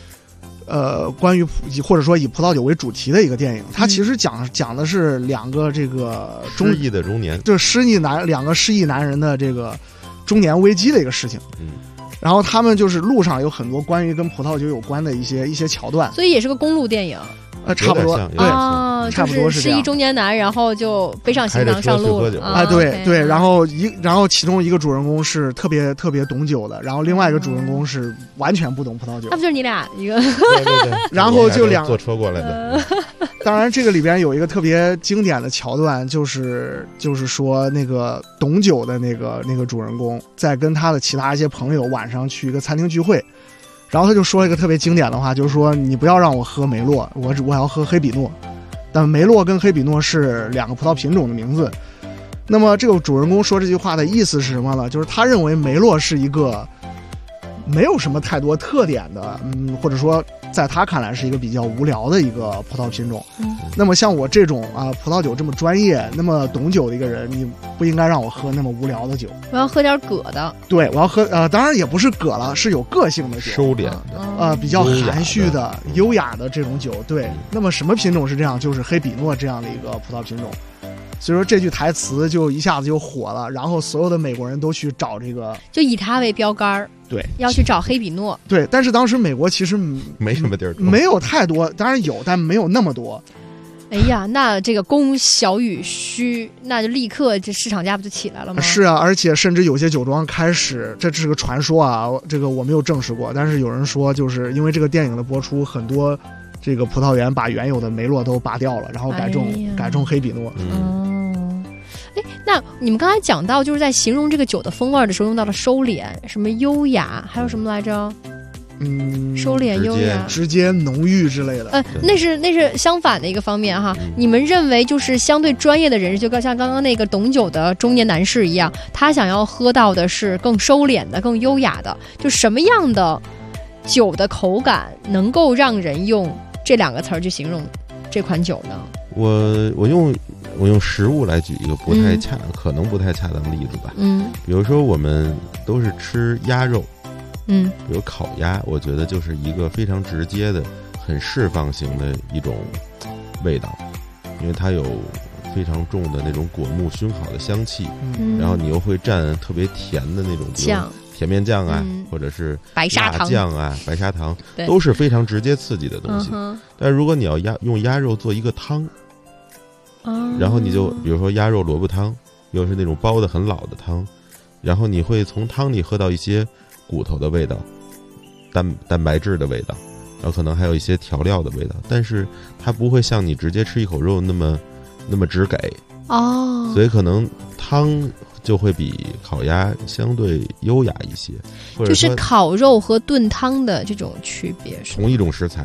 或者说以葡萄酒为主题的一个电影，它其实讲的是两个这个失意的中年， 就是两个失意男人的这个中年危机的一个事情。然后他们就是路上有很多关于跟葡萄酒有关的一些桥段， 所以也是个公路电影。 差不多，对，差不多是失意中年男，然后就背上行囊上路了啊，对对，然后其中一个主人公是特别懂酒的，然后另外一个主人公是完全不懂葡萄酒。 那不就是你俩一个？ 对， 然后就坐车过来的。 当然，这个里边有一个特别经典的桥段，就是说那个懂酒的那个主人公在跟他的其他一些朋友晚上去一个餐厅聚会。然后他就说了一个特别经典的话，就是说你不要让我喝梅洛，我要喝黑比诺。但梅洛跟黑比诺是两个葡萄品种的名字。那么这个主人公说这句话的意思是什么呢？就是他认为梅洛是一个没有什么太多特点的，或者说在他看来是一个比较无聊的一个葡萄品种。那么像我这种葡萄酒这么专业、那么懂酒的一个人，你不应该让我喝那么无聊的酒。 我要喝点葛的。对， 我要喝当然也不是葛了，是有个性的酒， 收敛的比较含蓄的、优雅的这种酒。对，那么什么品种是这样？就是黑比诺这样的一个葡萄品种。所以说这句台词就一下子就火了，然后所有的美国人都去找这个， 就以它为标杆， 对， 要去找黑比诺。 对，但是当时美国其实没什么地儿， 没有太多，当然有，但没有那么多。 哎呀，那这个供小于需，那就立刻这市场价不就起来了吗？ 是啊，而且甚至有些酒庄开始，这是个传说啊，这个我没有证实过，但是有人说，就是因为这个电影的播出，很多这个葡萄园把原有的梅洛都拔掉了，然后改种黑比诺。 那你们刚才讲到，就是在形容这个酒的风味的时候，用到了收敛、什么优雅，还有什么来着？收敛、优雅、 直接、浓郁之类的。 那是相反的一个方面哈。你们认为就是相对专业的人士，就像刚刚那个懂酒的中年男士一样，他想要喝到的是更收敛的、更优雅的，就什么样的酒的口感能够让人用这两个词儿去形容这款酒呢？ 我用食物来举一个可能不太恰当的例子吧。比如说我们都是吃鸭肉， 比如烤鸭，我觉得就是一个非常直接的、很释放型的一种味道，因为它有非常重的那种果木熏烤的香气，然后你又会蘸特别甜的那种酱。 甜面酱啊，或者是白砂糖酱啊，白砂糖都是非常直接刺激的东西。但如果你要用鸭肉做一个汤，然后你就比如说鸭肉萝卜汤，又是那种煲的很老的汤，然后你会从汤里喝到一些骨头的味道，蛋白质的味道，然后可能还有一些调料的味道，但是它不会像你直接吃一口肉那么直给所以可能汤就会比烤鸭相对优雅一些，或者就是烤肉和炖汤的这种区别是同一种食材。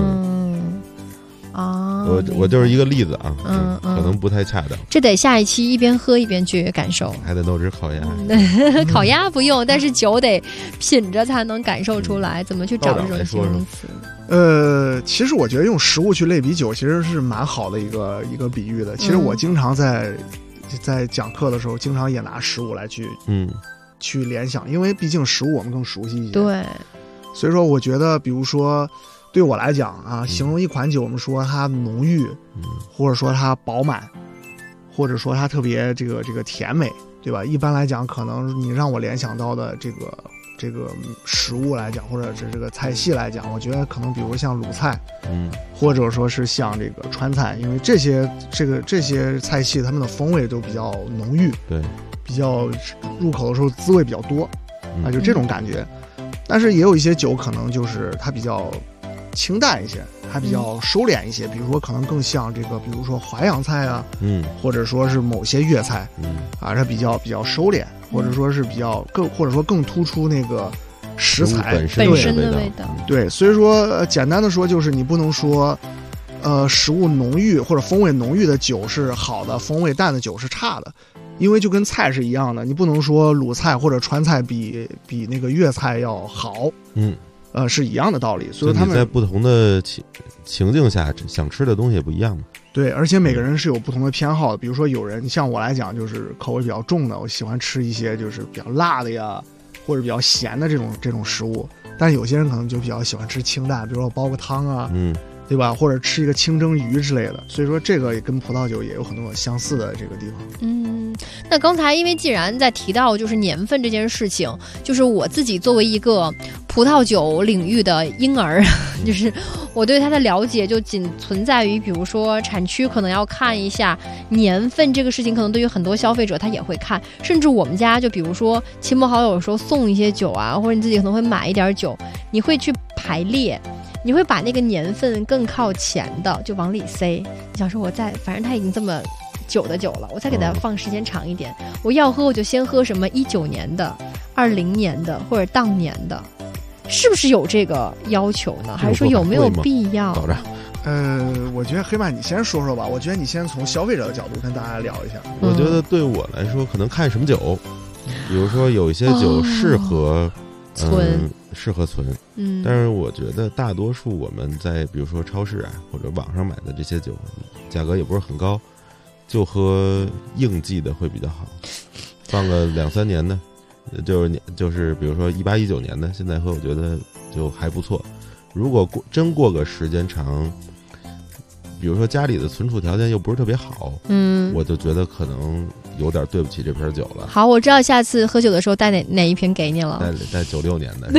我就是一个例子啊，可能不太恰当。 这得下一期一边喝一边去感受。 还得弄只烤鸭， 烤鸭不用，但是酒得品着才能感受出来，怎么去找这种形容词？ 其实我觉得用食物去类比酒，其实是蛮好的一个比喻的。其实我经常在讲课的时候，经常也拿食物来去联想，因为毕竟食物我们更熟悉一些。 对， 所以说我觉得，比如说对我来讲啊，形容一款酒，我们说它浓郁，或者说它饱满，或者说它特别这个甜美，对吧？一般来讲，可能你让我联想到的这个食物来讲，或者是这个菜系来讲，我觉得可能比如像鲁菜，或者说是像这个川菜，因为这些菜系它们的风味都比较浓郁， 对， 比较入口的时候滋味比较多，就这种感觉。但是也有一些酒可能就是它比较清淡一些，它比较收敛一些，比如说可能更像这个，比如说淮扬菜啊，或者说是某些粤菜，它比较收敛，或者说是更突出那个食材本身的味道。 对，所以说简单的说就是你不能说，食物浓郁或者风味浓郁的酒是好的，风味淡的酒是差的。因为就跟菜是一样的，你不能说鲁菜或者川菜比那个粤菜要好，是一样的道理。所以他们在不同的情境下想吃的东西也不一样嘛。 对，而且每个人是有不同的偏好的。比如说有人像我来讲，就是口味比较重的，我喜欢吃一些就是比较辣的呀，或者比较咸的这种食物。但有些人可能就比较喜欢吃清淡，比如说煲个汤啊，对吧？或者吃一个清蒸鱼之类的。所以说这个也跟葡萄酒也有很多相似的这个地方。 那刚才因为既然在提到就是年份这件事情，就是我自己作为一个葡萄酒领域的婴儿，就是我对它的了解就仅存在于比如说产区可能要看一下年份这个事情，可能对于很多消费者他也会看，甚至我们家就比如说亲朋好友有时候送一些酒啊，或者你自己可能会买一点酒，你会去排列，你会把那个年份更靠前的就往里塞。你想说反正它已经这么久的酒了，我再给它放时间长一点，我要喝我就先喝什么19年的、20年的或者当年的，是不是有这个要求呢？还是说有没有必要？ 我觉得黑曼你先说说吧，我觉得你先从消费者的角度跟大家聊一下。 我觉得对我来说可能看什么酒，比如说有一些酒适合存，但是我觉得大多数我们在比如说超市啊或者网上买的这些酒，价格也不是很高，就喝应季的会比较好，放个2-3年的，就是比如说18、19年的，现在喝我觉得就还不错。如果真过个时间长，比如说家里的存储条件又不是特别好，我就觉得可能有点对不起这瓶酒了。 好，我知道下次喝酒的时候带哪一瓶给你了。 带96年的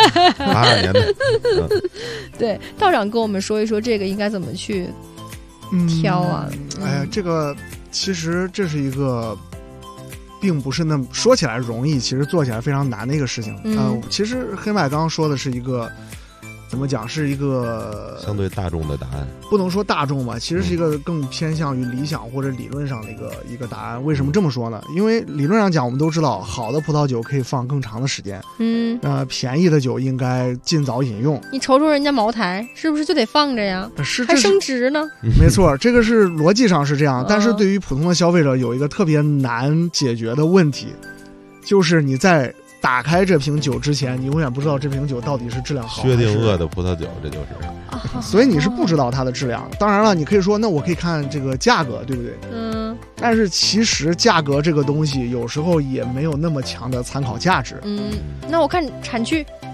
，82年的。 对，道长跟我们说一说这个应该怎么去挑啊。 这个其实这是一个并不是那么说起来容易，其实做起来非常难的一个事情。其实黑麦刚刚说的是一个怎么讲，是一个相对大众的答案， 不能说大众吧，其实是一个更偏向于理想或者理论上的一个答案。为什么这么说呢？因为理论上讲，我们都知道好的葡萄酒可以放更长的时间，便宜的酒应该尽早饮用。 你瞅瞅人家茅台是不是就得放着呀？还升值呢？ 没错，这个是逻辑上是这样，但是对于普通的消费者有一个特别难解决的问题，就是你在打开这瓶酒之前，你永远不知道这瓶酒到底是质量好薛定谔的葡萄酒，这就是所以你是不知道它的质量。当然了，你可以说那我可以看这个价格，对不对？但是其实价格这个东西有时候也没有那么强的参考价值。 那我看产区，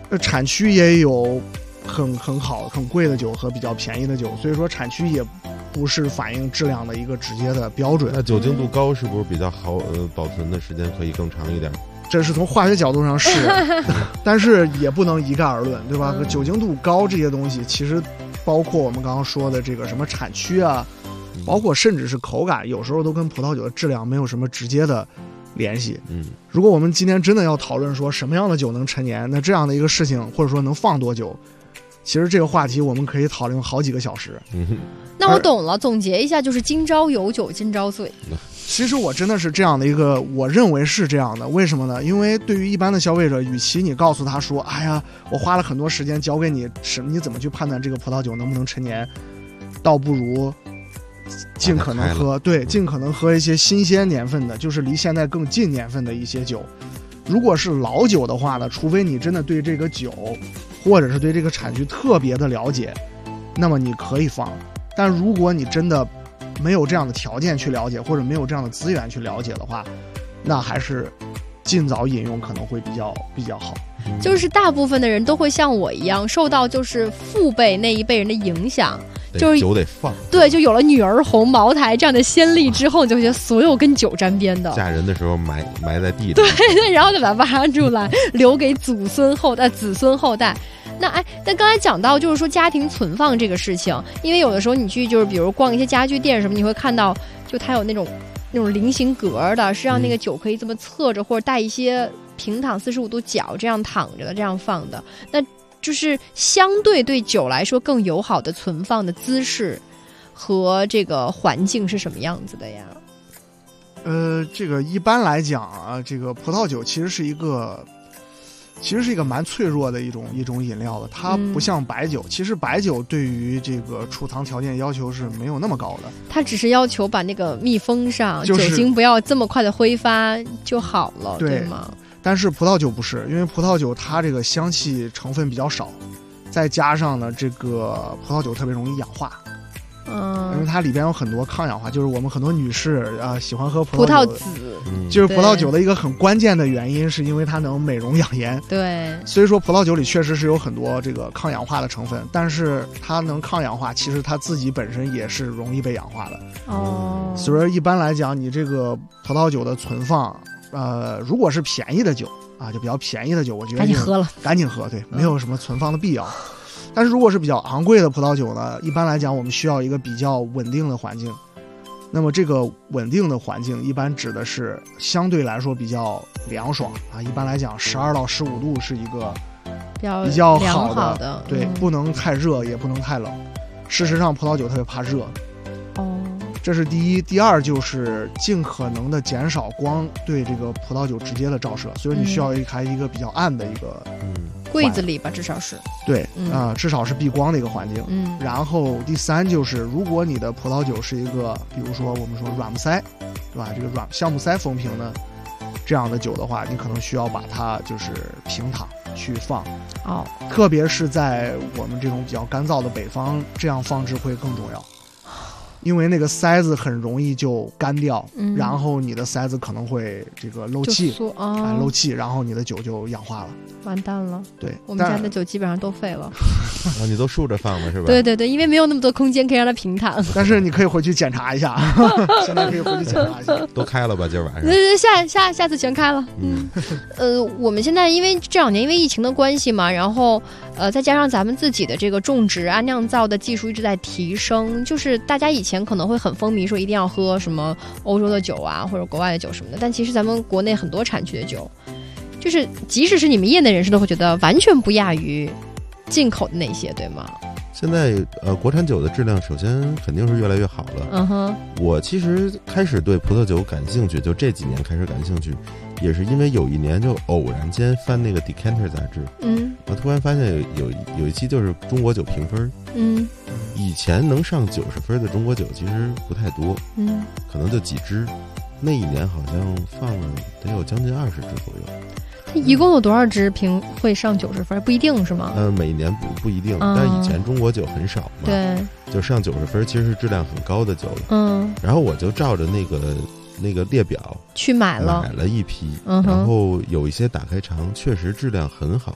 产区也有很好很贵的酒和比较便宜的酒，所以说产区也不是反映质量的一个直接的标准。 那酒精度高是不是比较好？保存的时间可以更长一点？ 这是从化学角度上是，但是也不能一概而论，对吧？酒精度高这些东西，其实包括我们刚刚说的这个什么产区啊，包括甚至是口感，有时候都跟葡萄酒的质量没有什么直接的联系。如果我们今天真的要讨论说什么样的酒能陈年，那这样的一个事情，或者说能放多久，其实这个话题我们可以讨论好几个小时。 那我懂了，总结一下就是今朝有酒今朝醉。 其实我真的是这样的一个，我认为是这样的。为什么呢？因为对于一般的消费者，与其你告诉他说，哎呀，我花了很多时间教给你你怎么去判断这个葡萄酒能不能陈年，倒不如尽可能喝，对，尽可能喝一些新鲜年份的，就是离现在更近年份的一些酒。如果是老酒的话呢，除非你真的对这个酒或者是对这个产区特别的了解，那么你可以放。但如果你真的没有这样的条件去了解，或者没有这样的资源去了解的话，那还是尽早饮用可能会比较好。 就是大部分的人都会像我一样，受到就是父辈那一辈人的影响，就是酒得放。 对，就有了女儿红、茅台这样的先例之后，你就觉得所有跟酒沾边的， 嫁人的时候埋在地里， 对，然后就把它挖出来，留给子孙后代。那刚才讲到就是说家庭存放这个事情，因为有的时候你去就是比如逛一些家具店什么，你会看到就它有那种菱形格的，是让那个酒可以这么侧着或者带一些平躺45度角这样躺着的，这样放的，那就是相对对酒来说更友好的存放的姿势和这个环境是什么样子的呀？ 这个一般来讲啊，这个葡萄酒其实是一个蛮脆弱的一种饮料的，它不像白酒。其实白酒对于这个储藏条件要求是没有那么高的， 它只是要求把那个密封上， 就是酒精不要这么快的挥发就好了，对吗？ 但是葡萄酒不是，因为葡萄酒它这个香气成分比较少，再加上呢，这个葡萄酒特别容易氧化。因为它里边有很多抗氧化，就是我们很多女士喜欢喝葡萄籽， 就是葡萄酒的一个很关键的原因，是因为它能美容养颜。 对， 所以说葡萄酒里确实是有很多这个抗氧化的成分，但是它能抗氧化，其实它自己本身也是容易被氧化的。所以说一般来讲，你这个葡萄酒的存放，如果是便宜的酒啊，就比较便宜的酒，我觉得赶紧喝，对，没有什么存放的必要。但是如果是比较昂贵的葡萄酒呢，一般来讲我们需要一个比较稳定的环境。那么这个稳定的环境一般指的是相对来说比较凉爽啊，一般来讲12到15度是一个比较好的，对，不能太热也不能太冷。事实上葡萄酒特别怕热。这是第一。第二就是尽可能的减少光对这个葡萄酒直接的照射，所以你需要一个比较暗的一个柜子里吧，至少是对至少是避光的一个环境。然后第三就是，如果你的葡萄酒是一个，比如说我们说软木塞，对吧？这个橡木塞封瓶的这样的酒的话，你可能需要把它就是平躺去放。特别是在我们这种比较干燥的北方，这样放置会更重要。因为那个塞子很容易就干掉，然后你的塞子可能会这个漏气，漏气，然后你的酒就氧化了， 完蛋了。 对， 我们家的酒基本上都废了。 你都竖着放了是吧？ 对对对，因为没有那么多空间可以让它平躺。 但是你可以回去检查一下，现在可以回去检查一下。 都开了吧？今晚上？ 下次全开了。我们现在因为这2年因为疫情的关系嘛，然后再加上咱们自己的这个种植啊、酿造的技术一直在提升，就是大家以前可能会很风靡说一定要喝什么欧洲的酒啊或者国外的酒什么的，但其实咱们国内很多产区的酒，就是即使是你们业内人士都会觉得完全不亚于进口的那些，对吗？ 现在国产酒的质量首先肯定是越来越好了。我其实开始对葡萄酒感兴趣，就这几年开始感兴趣，也是因为有一年就偶然间翻那个 Decanter 杂志，我突然发现有一期就是中国酒评分，以前能上90分的中国酒其实不太多，可能就几支，那一年好像放了得有将近20支左右。 一共有多少支会上90分？不一定是吗？ 每年不一定，但是以前中国酒很少嘛， 对， 就上90分其实是质量很高的酒了。然后我就照着那个列表去买了一批，然后有一些打开尝确实质量很好，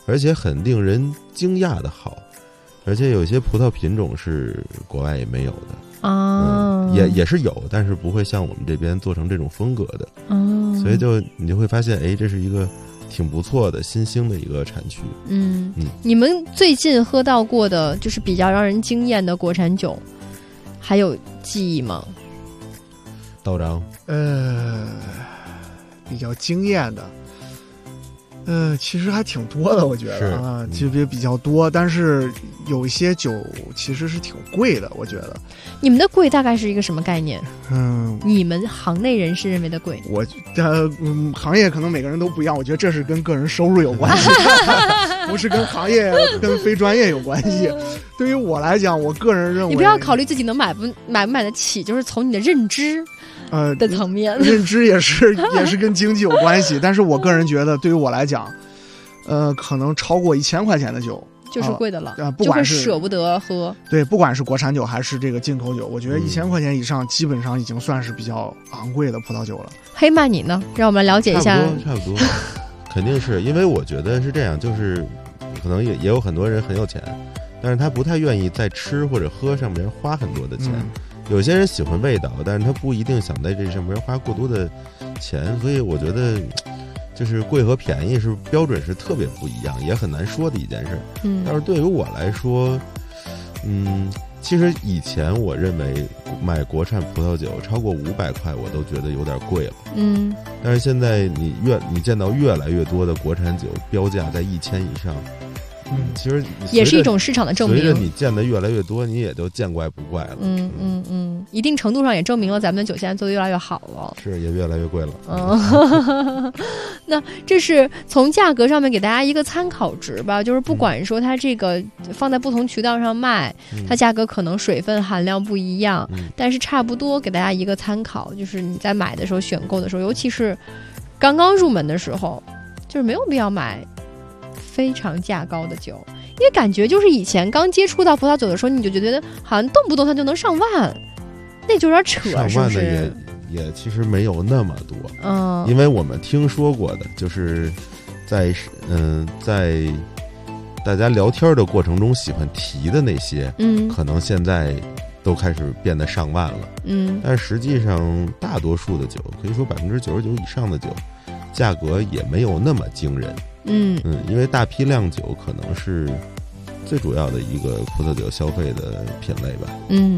而且很令人惊讶的好，而且有些葡萄品种是国外也没有的啊， 也是有，但是不会像我们这边做成这种风格的，所以你就会发现，哎，这是一个挺不错的新兴的一个产区。 你们最近喝到过的就是比较让人惊艳的国产酒，还有记忆吗？ 道长， 比较惊艳的。其实还挺多的，我觉得啊，其实比较多，但是有一些酒其实是挺贵的，我觉得。 你们的贵大概是一个什么概念？你们行内人士认为的贵？ 行业可能每个人都不一样，我觉得这是跟个人收入有关系，不是跟行业跟非专业有关系。对于我来讲，我个人认为， 你不要考虑自己能买不买得起，就是从你的认知。的层面， 认知也是跟经济有关系，但是我个人觉得，对于我来讲，可能超过1000块钱的酒就是贵的了， 不管是就会舍不得喝。 对，不管是国产酒还是这个进口酒，我觉得1000块钱以上，基本上已经算是比较昂贵的葡萄酒了。 黑曼你呢？让我们来了解一下。 差不多，肯定是因为我觉得是这样，就是可能也有很多人很有钱，但是他不太愿意在吃或者喝上面花很多的钱。有些人喜欢味道，但是他不一定想在这上面花过多的钱，所以我觉得就是贵和便宜是标准是特别不一样，也很难说的一件事。但是对于我来说，其实以前我认为买国产葡萄酒超过500块我都觉得有点贵了。但是现在你见到越来越多的国产酒标价在1000以上。其实也是一种市场的证明。 随着你见的越来越多，你也就见怪不怪了。 一定程度上也证明了咱们的酒现在做得越来越好了。 是，也越来越贵了。 那这是从价格上面给大家一个参考值吧，就是不管说它这个放在不同渠道上卖，它价格可能水分含量不一样，但是差不多给大家一个参考，就是你在买的时候、选购的时候，尤其是刚刚入门的时候，就是没有必要买非常价高的酒，因为感觉就是以前刚接触到葡萄酒的时候，你就觉得好像动不动它就能上万，那就有点扯， 上万的也其实没有那么多。因为我们听说过的，就是在大家聊天的过程中喜欢提的那些，可能现在都开始变得上万了。但实际上大多数的酒，可以说99%以上的酒，价格也没有那么惊人。因为大批量酒可能是最主要的一个葡萄酒消费的品类吧。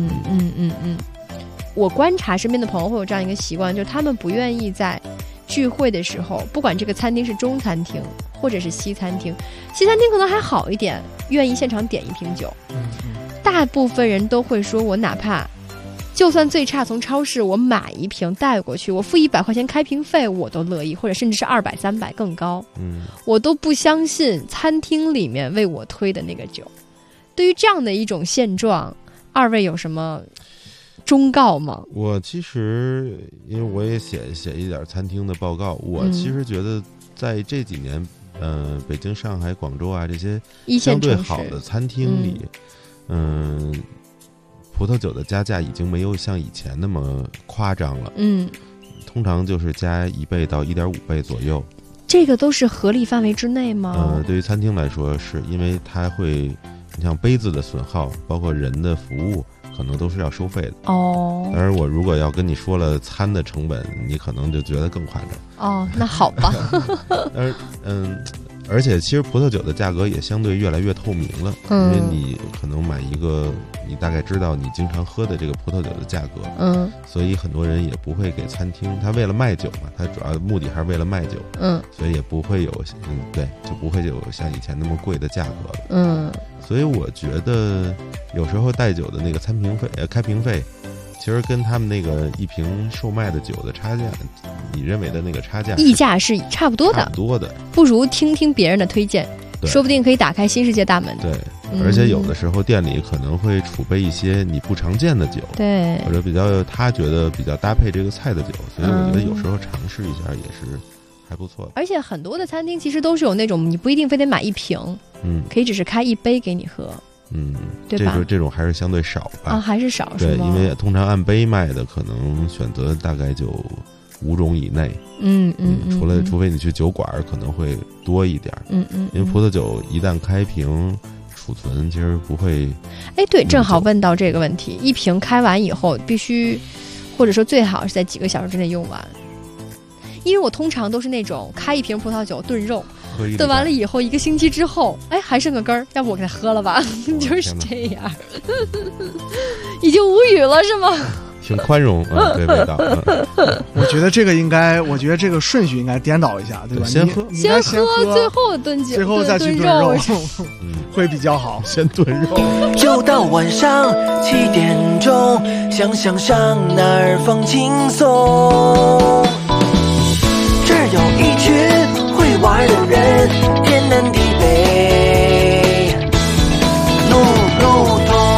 我观察身边的朋友会有这样一个习惯，就是他们不愿意在聚会的时候，不管这个餐厅是中餐厅或者是西餐厅，西餐厅可能还好一点，愿意现场点一瓶酒。大部分人都会说，我哪怕就算最差从超市我买一瓶带过去，我付100块钱开瓶费我都乐意，或者甚至是200、300更高。我都不相信餐厅里面为我推的那个酒。对于这样的一种现状，二位有什么忠告吗？ 我其实因为我也写一点餐厅的报告，我其实觉得在这几年北京、上海、广州啊这些相对好的餐厅里，葡萄酒的加价已经没有像以前那么夸张了。通常就是加1倍到1.5倍左右。 这个都是合理范围之内吗？ 对于餐厅来说是，因为它会，你像杯子的损耗，包括人的服务，可能都是要收费的。当然我如果要跟你说了餐的成本，你可能就觉得更夸张。 那好吧。 而且其实葡萄酒的价格也相对越来越透明了，因为你可能买一个，你大概知道你经常喝的这个葡萄酒的价格，所以很多人也不会给餐厅，他为了卖酒嘛，他主要目的还是为了卖酒，所以也不会有，就不会有像以前那么贵的价格了。所以我觉得有时候带酒的那个开瓶费，其实跟他们那个一瓶售卖的酒的差价，你认为的那个差价溢价是差不多的，不如听听别人的推荐，说不定可以打开新世界大门。 对，而且有的时候店里可能会储备一些你不常见的酒， 对， 或者他觉得比较搭配这个菜的酒，所以我觉得有时候尝试一下也是还不错的。 而且很多的餐厅其实都是有那种你不一定非得买一瓶，可以只是开1杯给你喝。对吧？ 这种还是相对少吧。 还是少， 对，因为通常按杯卖的，可能选择大概就 5种以内。除非你去酒馆可能会多一点。因为葡萄酒一旦开瓶储存，其实不会。 对，正好问到这个问题，一瓶开完以后必须，或者说最好是在几个小时之内用完。因为我通常都是那种开一瓶葡萄酒炖肉，炖完了以后1个星期之后，还剩个根儿，要不我给它喝了吧？就是这样，已经无语了，是吗？ 挺宽容对味道。 我觉得这个顺序应该颠倒一下，对吧？ 先喝， 最后炖酒， 最后再去炖肉，会比较好。 先炖肉。 又到晚上7点钟，想想上哪儿放轻松。这儿有一群会玩的人，天南地北，路通。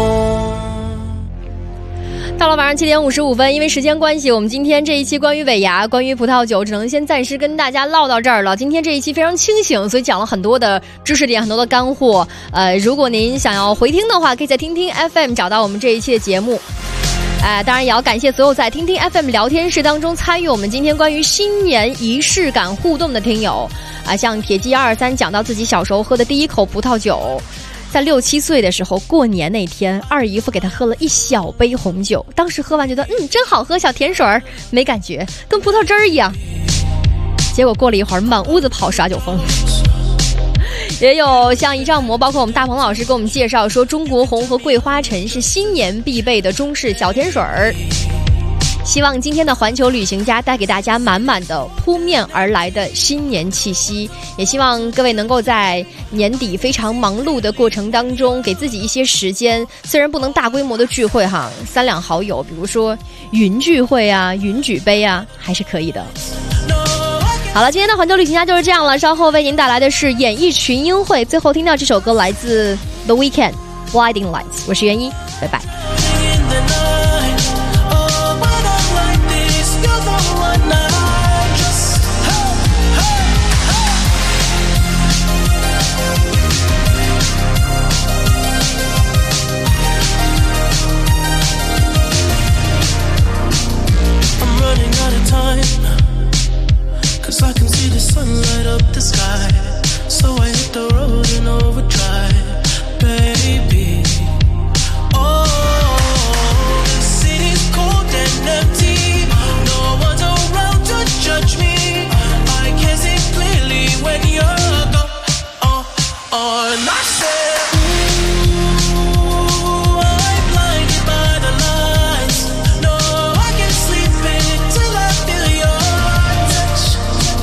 到了晚上7点55分，因为时间关系，我们今天这一期关于尾牙、关于葡萄酒，只能先暂时跟大家唠到这儿了。今天这一期非常清醒，所以讲了很多的知识点，很多的干货。如果您想要回听的话，可以在听听 FM 找到我们这一期的节目。当然也要感谢所有在听听 FM 聊天室当中参与我们今天关于新年仪式感互动的听友。像铁鸡123讲到自己小时候喝的第一口葡萄酒。在6、7岁的时候，过年那天，二姨夫给他喝了1小杯红酒，当时喝完觉得真好喝，小甜水儿，没感觉，跟葡萄汁儿一样。结果过了一会儿，满屋子跑耍酒疯。也有像一丈魔，包括我们大鹏老师给我们介绍说，中国红和桂花陈是新年必备的中式小甜水儿。希望今天的环球旅行家带给大家满满的扑面而来的新年气息，也希望各位能够在年底非常忙碌的过程当中给自己一些时间，虽然不能大规模的聚会哈，3两好友，比如说云聚会啊、云举杯啊，还是可以的。好了，今天的环球旅行家就是这样了，稍后为您带来的是演艺群英会，最后听到这首歌来自 The Weeknd Blinding Lights， 我是袁一，拜拜。 I can see the sun light up the sky, so I hit the road in overdrive, baby. Oh, the city's cold and empty, no one's around to judge me. I can see clearly when you're gone. And I said, ooh, I'm blinded by the lights. No, I can't sleep until I feel your touch.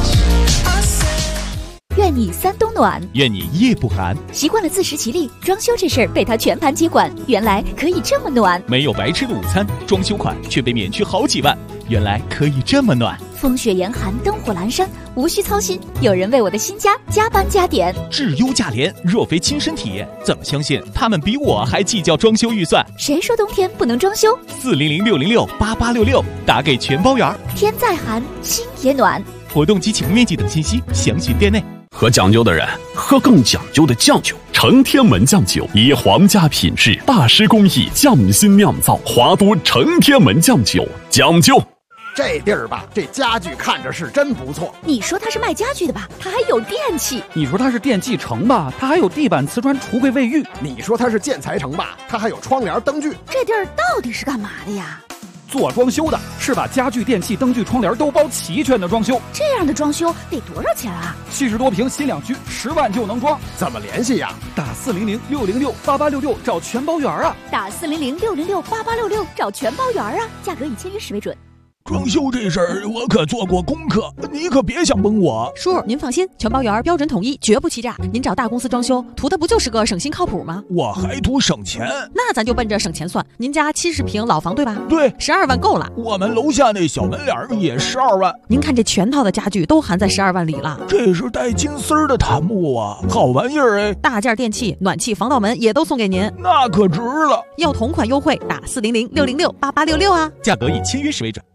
愿你3冬暖， 愿你夜不寒。 习惯了自食其力，装修这事儿被他全盘接管，原来可以这么暖。 没有白吃的午餐，装修款却被免去好几万，原来可以这么暖。 风雪严寒，灯火阑珊，无需操心，有人为我的新家加班加点。 质优价廉，若非亲身体验，怎么相信他们比我还计较装修预算？ 谁说冬天不能装修 ？400-606-8866，打给全包圆。 天再寒，心也暖。 活动及请面积等信息详询店内。 喝讲究的人喝更讲究的酱酒，承天门酱酒以皇家品质、大师工艺匠心酿造，华都承天门酱酒讲究。 这地儿吧，这家具看着是真不错。 你说它是卖家具的吧，它还有电器。 你说它是电器城吧，它还有地板、瓷砖、橱柜、卫浴。 你说它是建材城吧，它还有窗帘、灯具。 这地儿到底是干嘛的呀？ 做装修的，是把家具、电器、灯具、窗帘都包齐全的装修。 这样的装修得多少钱啊 ？70多平新两居，10万就能装。 怎么联系呀？ 打400-606-8866找全包圆啊！ 打400-606-8866找全包圆啊！价格以签约时为准。 装修这事儿我可做过功课，你可别想蒙我。 叔，您放心，全包圆标准统一，绝不欺诈。您找大公司装修，图的不就是个省心靠谱吗？ 我还图省钱， 那咱就奔着省钱算。您家70平老房对吧？ 对 ，12万够了。 我们楼下那小门脸也12万。 您看这全套的家具都含在12万里了。 这是带金丝儿的檀木啊，好玩意儿哎！ 大件电器、暖气、防盗门也都送给您， 那可值了。 要同款优惠，打400-606-8866啊！ 价格以签约时为准。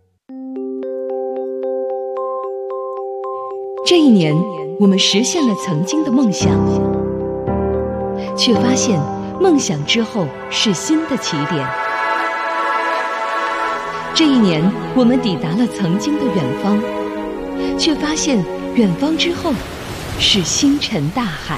这一年，我们实现了曾经的梦想，却发现梦想之后是新的起点。 这一年，我们抵达了曾经的远方，却发现远方之后是星辰大海。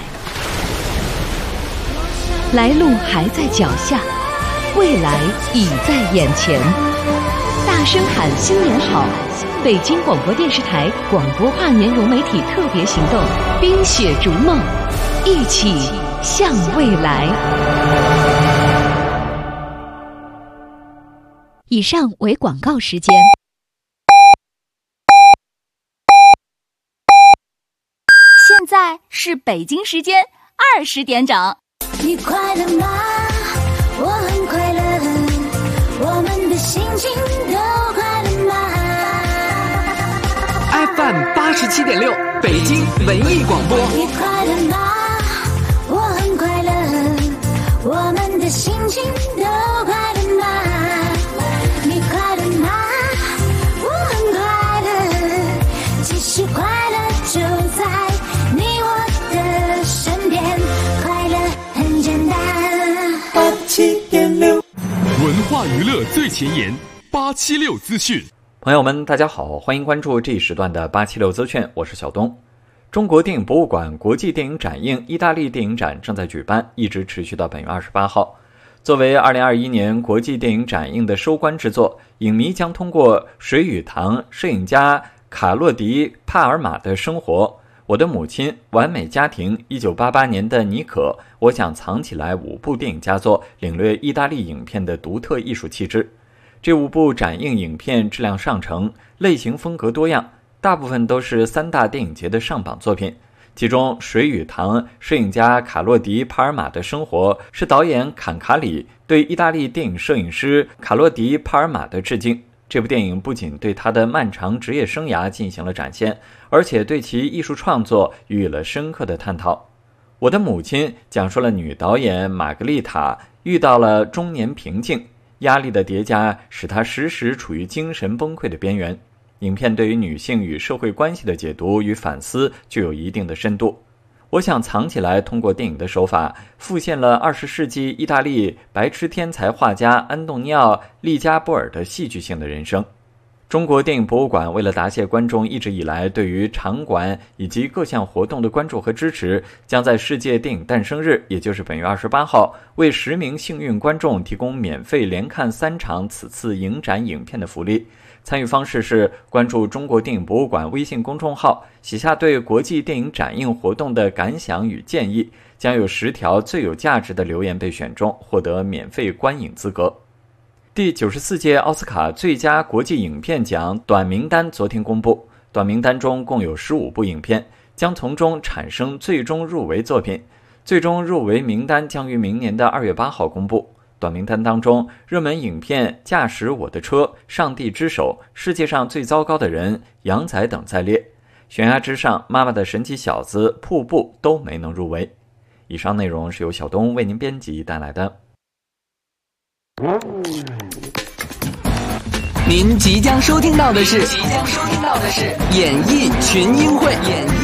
来路还在脚下，未来已在眼前。大声喊新年好！北京广播电视台广播跨年融媒体特别行动，冰雪逐梦，一起向未来。 以上为广告时间。现在是北京时间20点整。 你快乐吗？我很快乐，我们的心情都快乐吗 FM 87.6，北京文艺广播。 你快乐吗？我很快乐，我们的心情都快乐吗？你快乐吗？我很快乐，其实快乐就在你我的身边，快乐很简单。87.6， 文化娱乐最前沿，876资讯。 朋友们，大家好，欢迎关注这一时段的876资讯，我是小东。中国电影博物馆国际电影展映意大利电影展正在举办，一直持续到本月28号。作为2021年国际电影展映的收官之作，影迷将通过水与糖、摄影家卡洛迪·帕尔玛的生活、我的母亲、完美家庭、1988年的妮可、我想藏起来5部电影佳作，领略意大利影片的独特艺术气质。这5部展映影片质量上乘，类型风格多样，大部分都是3大电影节的上榜作品。其中《水与糖》摄影家卡洛迪·帕尔玛的生活是导演坎卡里对意大利电影摄影师卡洛迪·帕尔玛的致敬。这部电影不仅对他的漫长职业生涯进行了展现，而且对其艺术创作予以了深刻的探讨。我的母亲讲述了女导演玛格丽塔遇到了中年瓶颈，压力的叠加使她时时处于精神崩溃的边缘。影片对于女性与社会关系的解读与反思具有一定的深度。我想藏起来通过电影的手法复现了20世纪意大利白痴天才画家安东尼奥·利加波尔的戏剧性的人生。中国电影博物馆为了答谢观众一直以来对于场馆以及各项活动的关注和支持，将在世界电影诞生日，也就是本月28号，为10名幸运观众提供免费连看3场此次影展影片的福利。参与方式是关注中国电影博物馆微信公众号，写下对国际电影展映活动的感想与建议，将有10条最有价值的留言被选中，获得免费观影资格。第94届奥斯卡最佳国际影片奖短名单昨天公布，短名单中共有15部影片，将从中产生最终入围作品。最终入围名单将于明年的2月8号公布。短名单当中，热门影片《驾驶我的车》、《上帝之手》、《世界上最糟糕的人》、《羊仔》等在列。悬崖之上、妈妈的神奇小子、瀑布都没能入围。以上内容是由小东为您编辑带来的。 您即将收听到的是演艺群英会。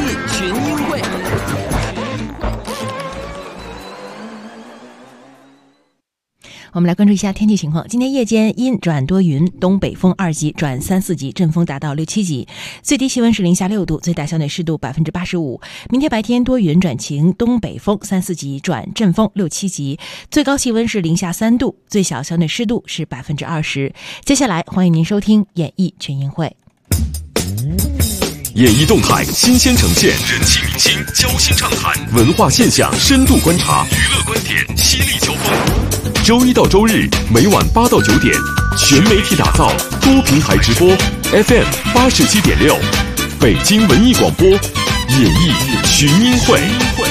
我们来关注一下天气情况。今天夜间阴转多云，东北风2级转3、4级，阵风达到6、7级，最低气温是零下6度，最大相对湿度85%。明天白天多云转晴，东北风3、4级转阵风6、7级，最高气温是零下3度，最小相对湿度是20%。接下来欢迎您收听演艺群英会。 演艺动态新鲜呈现，人气明星交心畅谈，文化现象深度观察，娱乐观点犀利交锋。周一到周日每晚8到9点，全媒体打造，多平台直播 FM 87.6，北京文艺广播，演艺群英会。